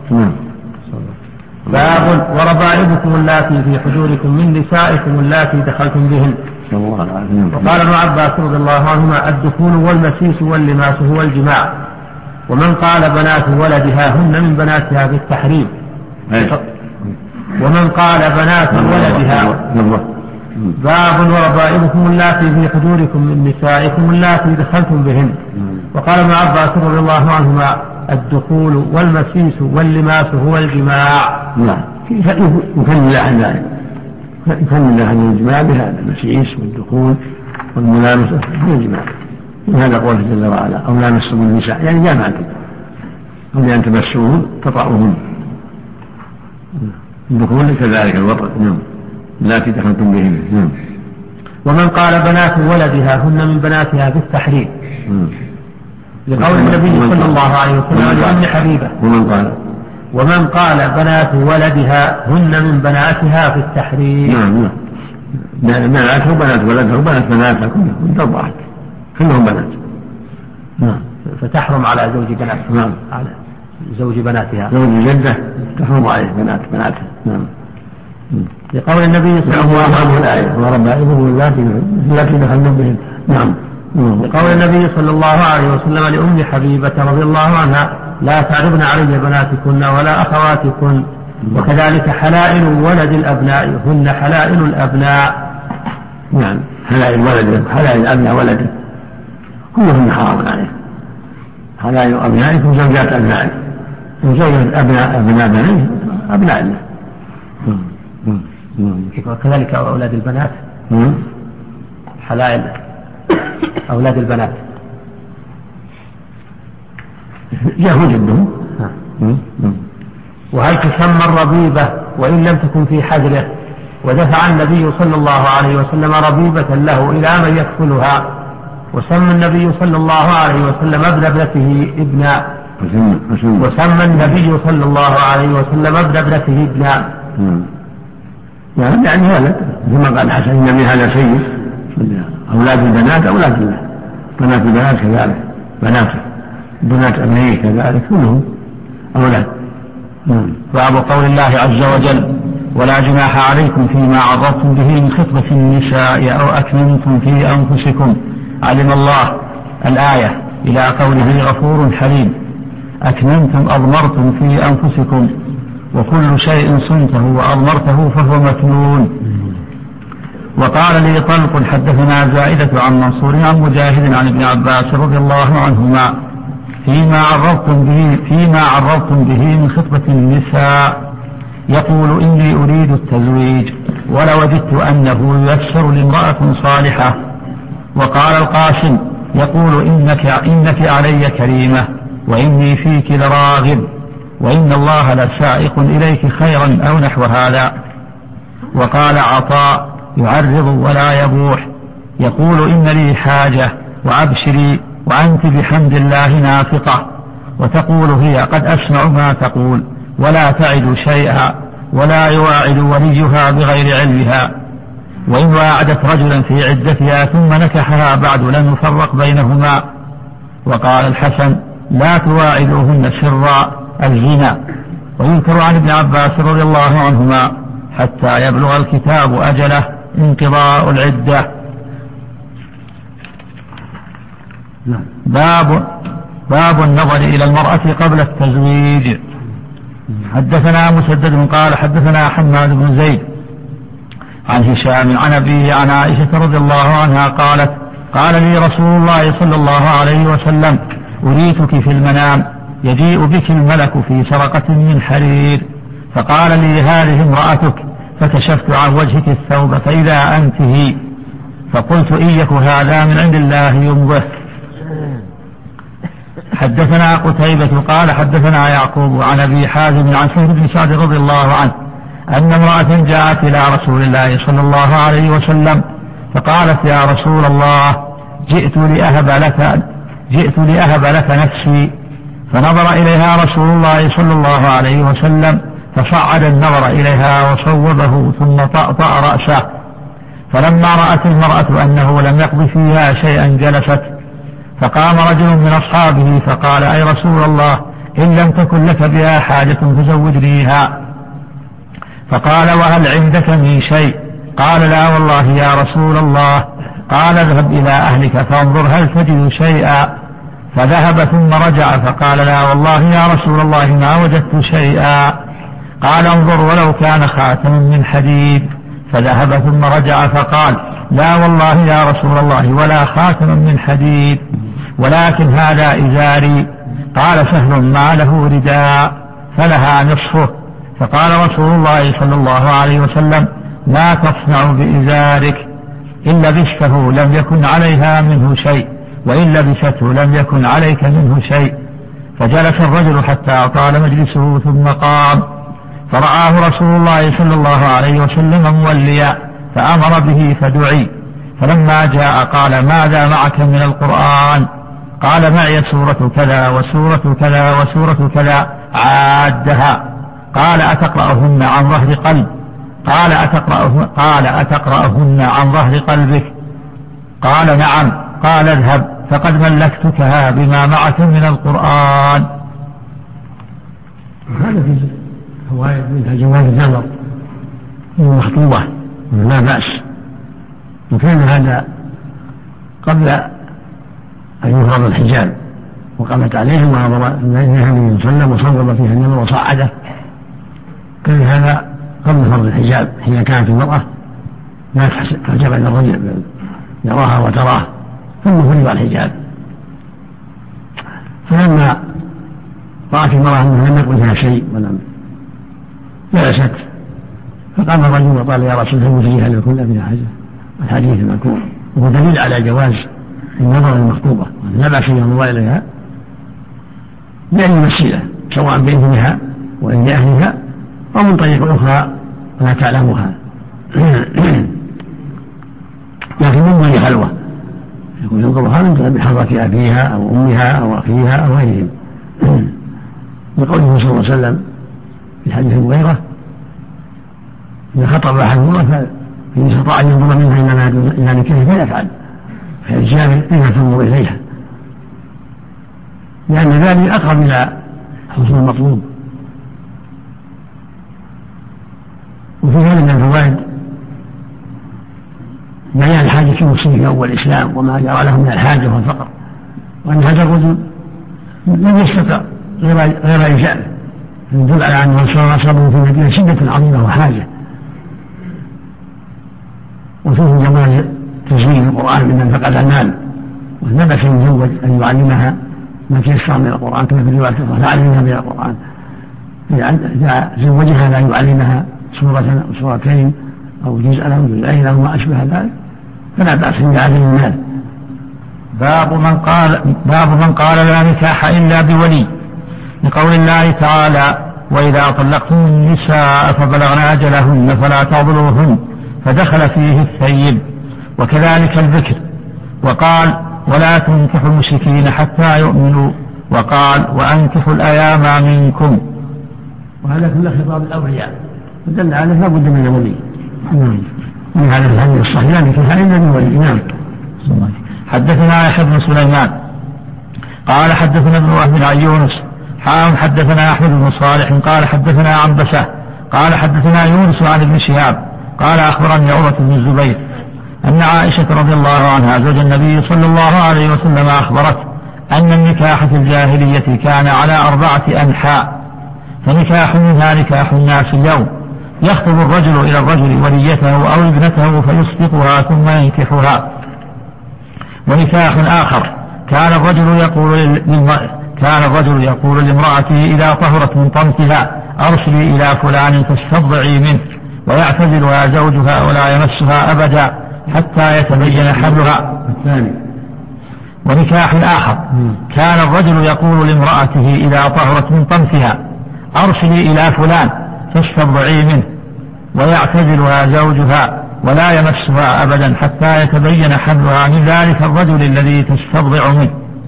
باب وربائبكم اللاتي في حجوركم من نسائكم اللاتي دخلتم بهن. وقال ابن عباس رضي الله عنهما الدخول والمسيس واللماس هو الجماع. ومن قال بنات ولدها هن من بناتها في التحريم. ومن قال بنات ولدها. باب وربائبكم اللاتي في حجوركم من نسائكم اللاتي دخلتم بهن. وقال ابن عباس رضي الله عنهما الدخول والمسيس واللماس هو الجماع. يكمل الله عن الجماع بهذا المسيس والدخول والملامسة هو الجماع، وهذا قوله جل وعلا أو لامستم النساء يعني جامعتم، أو لأن تمسوهن تطأوهن. الدخول كذلك الوطء التي دخلتم بهن. ومن قال بنات ولدها هن من بناتها في التحريم لقول النبي صلى الله عليه وسلم لأم حبيبة. ومن قال بنات ولدها هن من بناتها في التحريم. بناته بنات ولدها وبنات بناتها كلهم بنات. فتحرم على زوج بناتها. على زوج بناتها. زوج جده تحرم عليه بناتها. لقول النبي صلى الله عليه وسلم وربائبكم اللاتي دخلتم بهن. لقول النبي صلى الله عليه وسلم لأم حبيبة رضي الله عنها لا تعرضن علي بناتكن ولا أخواتكن. وكذلك حلائل ولد الأبناء هن حلائل الأبناء. حلائل ولده حلائل الأبناء ولده كلهن حرام عليه. حلائل أبنائكم زوجات أبنائكم وزوجات أبناء بنيه أبناء الله. وكذلك أولاد البنات حلائل أولاد البنات يهو جدهم. وهل تسمى الربيبة وإن لم تكن في حجره؟ ودفع النبي صلى الله عليه وسلم ربيبة له إلى من يكفلها، وسمى النبي صلى الله عليه وسلم ابن ابنته ابنا. وسمى النبي صلى الله عليه وسلم ابن ابنته ابنا. يعني هذا كما قال حسن النبي هذا سيد أولاد البنات أولاد الله، بنات البنات كذلك بناته، بنات أبنائه كذلك كلهم أولاد. باب قول الله عز وجل ولا جناح عليكم فيما عرضتم به من خطبة النساء أو أكننتم في أنفسكم علم الله الآية إلى قوله غفور حليم. أكننتم أضمرتم في أنفسكم وكل شيء صنته وأضمرته فهو مكنون. وقال لي طلق حدثنا زائدة عن منصور عن مجاهد عن ابن عباس رضي الله عنهما فيما عرضتم به من خطبة النساء يقول إني أريد التزويج ولوددت أنه ييسر لامرأة صالحة. وقال القاسم يقول إنك علي كريمة وإني فيك لراغب وإن الله لسائق إليك خيرا أو نحو هذا. وقال عطاء يعرض ولا يبوح يقول إن لي حاجة وأبشري وأنت بحمد الله نافقة. وتقول هي قد أسمع ما تقول ولا تعد شيئا ولا يواعد وليها بغير علمها. وإن واعدت رجلا في عدتها ثم نكحها بعد لم يفرق بينهما. وقال الحسن لا تواعدوهن سرا الزنا. ويذكر عن ابن عباس رضي الله عنهما حتى يبلغ الكتاب أجله انقضاء العدة. باب النظر إلى المرأة قبل التزويج. حدثنا مسدد قال حدثنا حماد بن زيد عن هشام عن أبيه عن عائشة رضي الله عنها قالت قال لي رسول الله صلى الله عليه وسلم أريتك في المنام يجيء بك الملك في سرقة من حرير، فقال لي هذه امرأتك، فكشفت عن وجهك الثوب فإذا أنت هي، فقلت إن يك هذا من عند الله يمضه. حدثنا قتيبة قال حدثنا يعقوب عن أبي حازم عن سهل بن سعد رضي الله عنه أن امرأة جاءت إلى رسول الله صلى الله عليه وسلم فقالت يا رسول الله جئت لأهب لك نفسي، فنظر إليها رسول الله صلى الله عليه وسلم فصعد النظر إليها وصوبه ثم طأطأ رأسه، فلما رأت المرأة أنه لم يقض فيها شيئا جلست، فقام رجل من أصحابه فقال أي رسول الله إن لم تكن لك بها حاجة فزوجنيها، فقال وهل عندك من شيء؟ قال لا والله يا رسول الله. قال اذهب إلى أهلك فانظر هل تجد شيئا، فذهب ثم رجع فقال لا والله يا رسول الله ما وجدت شيئا. قال انظر ولو كان خاتما من حديد، فذهب ثم رجع فقال لا والله يا رسول الله ولا خاتما من حديد ولكن هذا إزاري. قال سهل ما له رداء فلها نصفه، فقال رسول الله صلى الله عليه وسلم لا تصنع بإزارك، إن لبسته لم يكن عليها منه شيء وإن لبسته لم يكن عليك منه شيء. فجلس الرجل حتى طال مجلسه ثم قام، فرآه رسول الله صلى الله عليه وسلم موليا فأمر به فدعي، فلما جاء قال ماذا معك من القرآن؟ قال معي سورة كذا وسورة كذا وسورة كذا عادها. قال أتقرأهن عن ظهر قلب؟ قال أتقرأهن عن ظهر قلبك؟ قال نعم. قال اذهب فقد ملكتكها بما معك من القرآن. هذا في فوائد منها جواز النظر المخطوبة لا بأس، وكان هذا قبل أن يفرض الحجاب، وقامت عليهم ونظر إليها النبي صلى الله عليه وسلم وصوب فيها النظر وصعده. كان هذا قبل فرض الحجاب حين كانت المرأة لا تحجب عن الرجل يراها وتراه، ثم فرض الحجاب. فلما رأت المرأة أنه لم يكن فيها شيء ولم جلست، فقام الرجل وقال يا رسول الله هل يكون فيها حاجة؟ الحديث المذكور وهو دليل على جواز النظر المخطوبة، لا بأس أن ينظر إليها بأي وسيلة سواء بإذنها وإذن أهلها أو من طريق أخرى ولا تعلمها، لكن من دون خلوة يكون ينظرها من بحضرة أبيها أو أمها أو أخيها أو غيرهم، لقوله صلى الله عليه وسلم في حديث مغيرة إذا خطب أحدهما فإن استطاع أن ينظر منها إلى نكاح فليفعل، فالرجال إذا تنظر إليها لأن ذلك أقرب إلى حصول المطلوب. وفي هذا من الفوائد بيان حاجة المسلمين في أول الإسلام وما جرى لهم من الحاجة والفقر، وأن هذا الرجل لم يستطع غير إنشاء، يدل على أن أصابه في المدينة شدة عظيمة وحاجة. وفيه جواز تزويد القرآن ممن فقد المال، ولا بأس يزوج أن يعلمها ما تيسر من القرآن كما في رواية أخرى تعلمها من القرآن، إذا زوجها لا يعلمها سورة أو سورتين أو جزءا أو جزئين أو ما أشبه ذلك فلا بأس بهذا المال. باب من قال لا نكاح إلا بولي، لقول الله تعالى وإذا طلقتم النساء فبلغن أجلهن فلا تعضلوهن، فدخل فيه الثيب وكذلك الذكر، وقال ولا تنكحوا المشركين حتى يؤمنوا، وقال وأنكحوا الأيام منكم. وهذا كله خطاب الأولياء ودل على لا بد من الولي. من هذا الحديث الصحيح في حال النبي ولي. نعم. حدثنا يحيى بن سليمان قال حدثنا ابن وهب عن يونس حدثنا أحمد بن صالح قال حدثنا عنبسة قال حدثنا يونس عن ابن شهاب قال أخبرني عروة بن الزبير أن عائشة رضي الله عنها زوج النبي صلى الله عليه وسلم أخبرت أن النكاح في الجاهلية كان على 4 أنحاء، فنكاح منها نكاح الناس اليوم، يخطب الرجل إلى الرجل وليته أو ابنته فيصدقها ثم ينكحها. ونكاح آخر كان الرجل يقول لامرأته إذا طهرت من طمثها أرسلي إلى فلان فاستبضعي منه، ويعتزلها زوجها ولا يمسها أبدا حتى يتبين حملها. ونكاح آخر كان الرجل يقول لامرأته إذا طهرت من طمثها أرسلي إلى فلان فاستبضعي منه، ويعتزلها زوجها ولا يمسها أبدا حتى يتبين حملها من ذلك الرجل الذي تستبضع منه،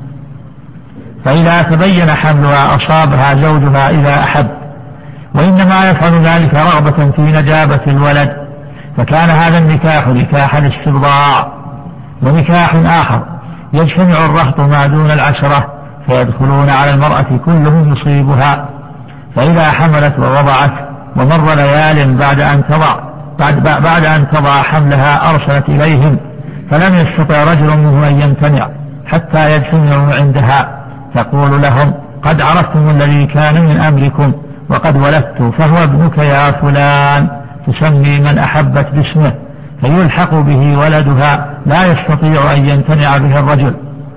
فإذا تبين حملها أصابها زوجها إذا أحب، وإنما يفعل ذلك رغبة في نجابة الولد، فكان هذا النكاح نكاح الاستبضاع. ونكاح آخر يجتمع الرهط ما دون 10 فيدخلون على المرأة كلهم يصيبها، فإذا حملت ووضعت ومر ليال بعد أن تضع حملها أرسلت إليهم، فلم يستطع رجل منهم أن يمتنع حتى يجتمعوا عندها، تقول لهم قد عرفتم الذي كان من أمركم وقد ولدت فهو ابنك يا فلان، تسمي من أحبت باسمه فيلحق به ولدها لا يستطيع أن يمتنع به الرجل.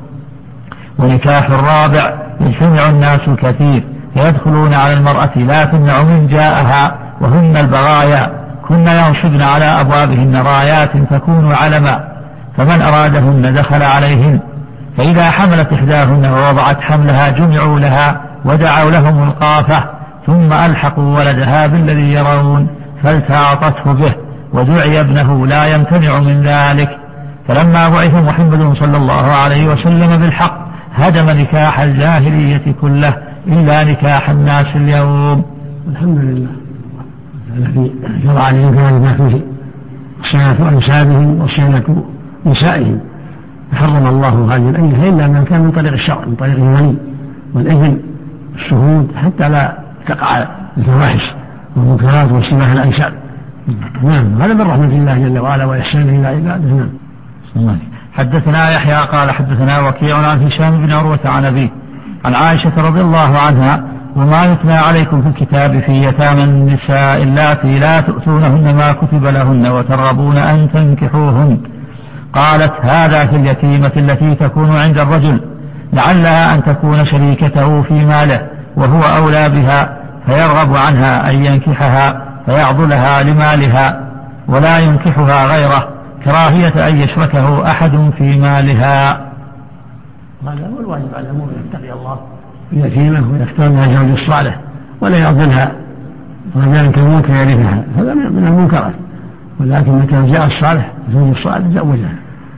ونكاح الرابع يجتمع الناس كثير فيدخلون على المرأة لا تمنع من جاءها وهن البغايا، كن ينصبن على أبوابهن رايات تكون علما، فمن أرادهن دخل عليهن، فإذا حملت إحداهن ووضعت حملها جمعوا لها ودعوا لهم القافة، ثم ألحقوا ولدها بالذي يرون فالتعاطته به، ودعي ابنه لا يمتنع من ذلك. فلما بعث محمد صلى الله عليه وسلم بالحق هدم نكاح الجاهلية كله إلا نكاح الناس اليوم. الحمد لله الذي شرع للإنسان ما فيه صيانة أنسابهم وصيانة نسائهم، حرم الله هذه الأنكحة إلا من كان من طريق الشرع، من طريق الولي والإذن الشهود، حتى لا تقع الفواحش والمنكرات وصيانة الأنساب. نعم، هذا من رحمة الله جل وعلا وإحسانه إلى عباده. نعم. حدثنا يحيى قال حدثنا وكيع عن هشام بن عروة عن أبيه عن عائشة رضي الله عنها وما يتلى عليكم في الكتاب في يتامى النساء اللاتي لا تؤتونهن ما كتب لهن وترغبون أن تنكحوهن، قالت هذا في اليتيمة التي تكون عند الرجل لعلها أن تكون شريكته في ماله وهو أولى بها فيرغب عنها أن ينكحها فيعضلها لمالها ولا ينكحها غيره كراهية أن يشركه أحد في مالها. هذا هو الواجب على المؤمن يتقي الله في اليتيمة ويختار لها الزوج الصالح ولا يعضلها رجالا كمنكر يرثها، هذا من المنكرات، ولكن متى جاء الصالح الزوج الصالح زوجها.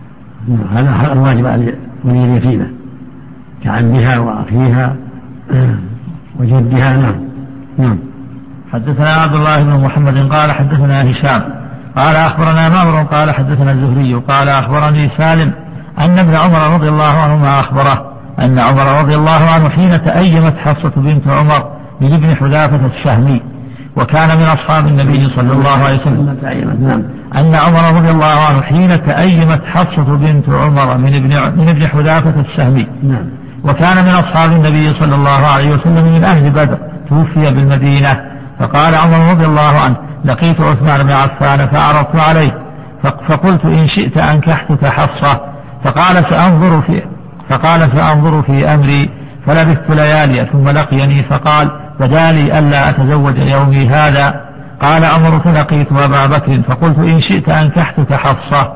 هذا الواجب على ولي اليتيمة كعمها وأخيها وجدها. نعم. حدثنا عبد الله بن محمد قال حدثنا هشام قال أخبرنا معمر قال حدثنا الزهري قال أخبرني سالم أن ابن عمر رضي الله عنهما أخبره أن عمر رضي الله عنه حين تأيمت حفصة بنت عمر من ابن حذافة السهمي وكان من أصحاب النبي صلى الله عليه وسلم، أن عمر رضي الله عنه حين تأيمت حفصة بنت عمر من ابن حذافة السهمي وكان من أصحاب النبي صلى الله عليه وسلم من أهل بدر توفي بالمدينة، فقال عمر رضي الله عنه لقيت عثمان بن عفان فأعرضت عليه فقلت إن شئت أنكحتك حفصة، فقال سأنظر في أمري، فلبثت ليالي ثم لقيني فقال بدالي ألا أتزوج يومي هذا. قال عمر فلقيت أبا بكر فقلت إن شئت أنكحتك حفصة.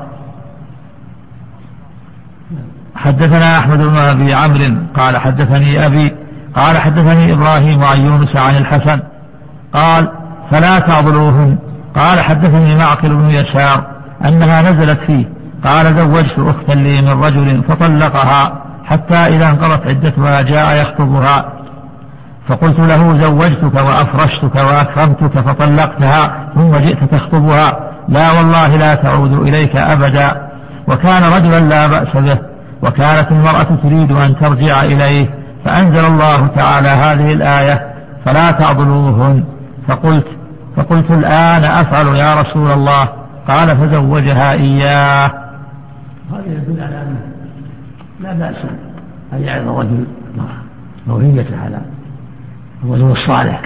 حدثنا أحمد بن أبي عمرو قال حدثني أبي قال حدثني إبراهيم عن يونس عن الحسن قال فلا تعضلوهن. قال حدثني معقل بن يسار أنها نزلت فيه قال زوجت أختا لي من رجل فطلقها حتى إذا انقضت عدتها جاء يخطبها فقلت له زوجتك وأفرشتك وأكرمتك فطلقتها ثم جئت تخطبها لا والله لا تعود إليك أبدا. وكان رجلا لا بأس به، وكانت المرأة تريد أن ترجع إليه، فأنزل الله تعالى هذه الآية فلا تعضلوهن. فقلت الآن أفعل يا رسول الله، قال فزوجها إياه. هذا يدل على أنه لا بأس أن يعظ الرجل موهيته على الرجل الصالح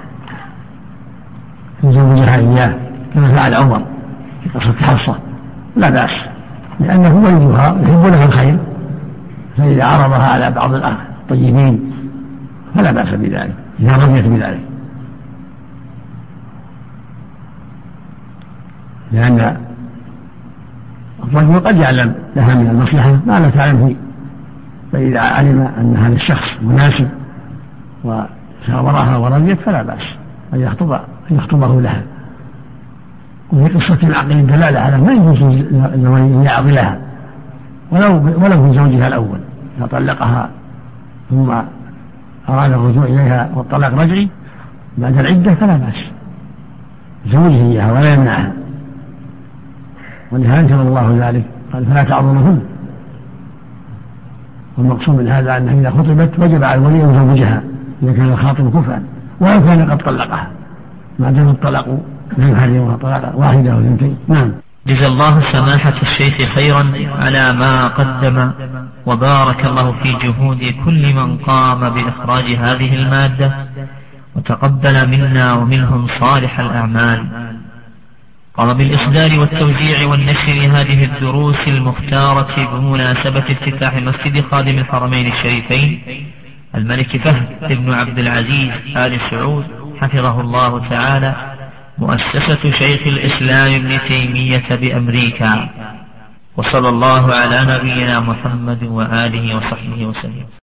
يزوجها إياه كما فعل عمر في قصة حفصة، لا بأس لأنه وليها يحب لها الخير، فإذا عرضها على بعض الطيبين فلا بأس بذلك إذا رضيت بذلك، لأن الرجل قد يعلم لها من المصلحة ما لا تعلم فيه، فإذا علم أن هذا الشخص مناسب وشاورها ورضيت فلا بأس أن يخطبه لها. وفي قصة العقل دلالة على ما يجوز أن يعضلها ولو من زوجها الأول، إذا طلقها ثم أراد الرجوع إليها والطلاق رجعي بعد العدة فلا بأس زوجه إياها ولا يمنعها، ولهذا أنزل الله ذلك قال فلا تعضلوهن. والمقصود من هذا أنها إذا خطبت وجب على الولي أن يزوجها إذا كان الخاطب كفءا ولو كان قد طلقها، ما دام الطلاق لا يحرمها طلاقا واحدة أو اثنتين. نعم. جزا الله سماحة الشيخ خيرا على ما قدم، وبارك الله في جهود كل من قام بإخراج هذه المادة، وتقبل منا ومنهم صالح الأعمال. قام بالإصدار والتوزيع والنشر هذه الدروس المختارة بمناسبة افتتاح مسجد خادم الحرمين الشريفين الملك فهد بن عبد العزيز آل سعود حفظه الله تعالى، مؤسسة شيخ الإسلام ابن تيمية بأمريكا. وصلى الله على نبينا محمد وآله وصحبه وسلم.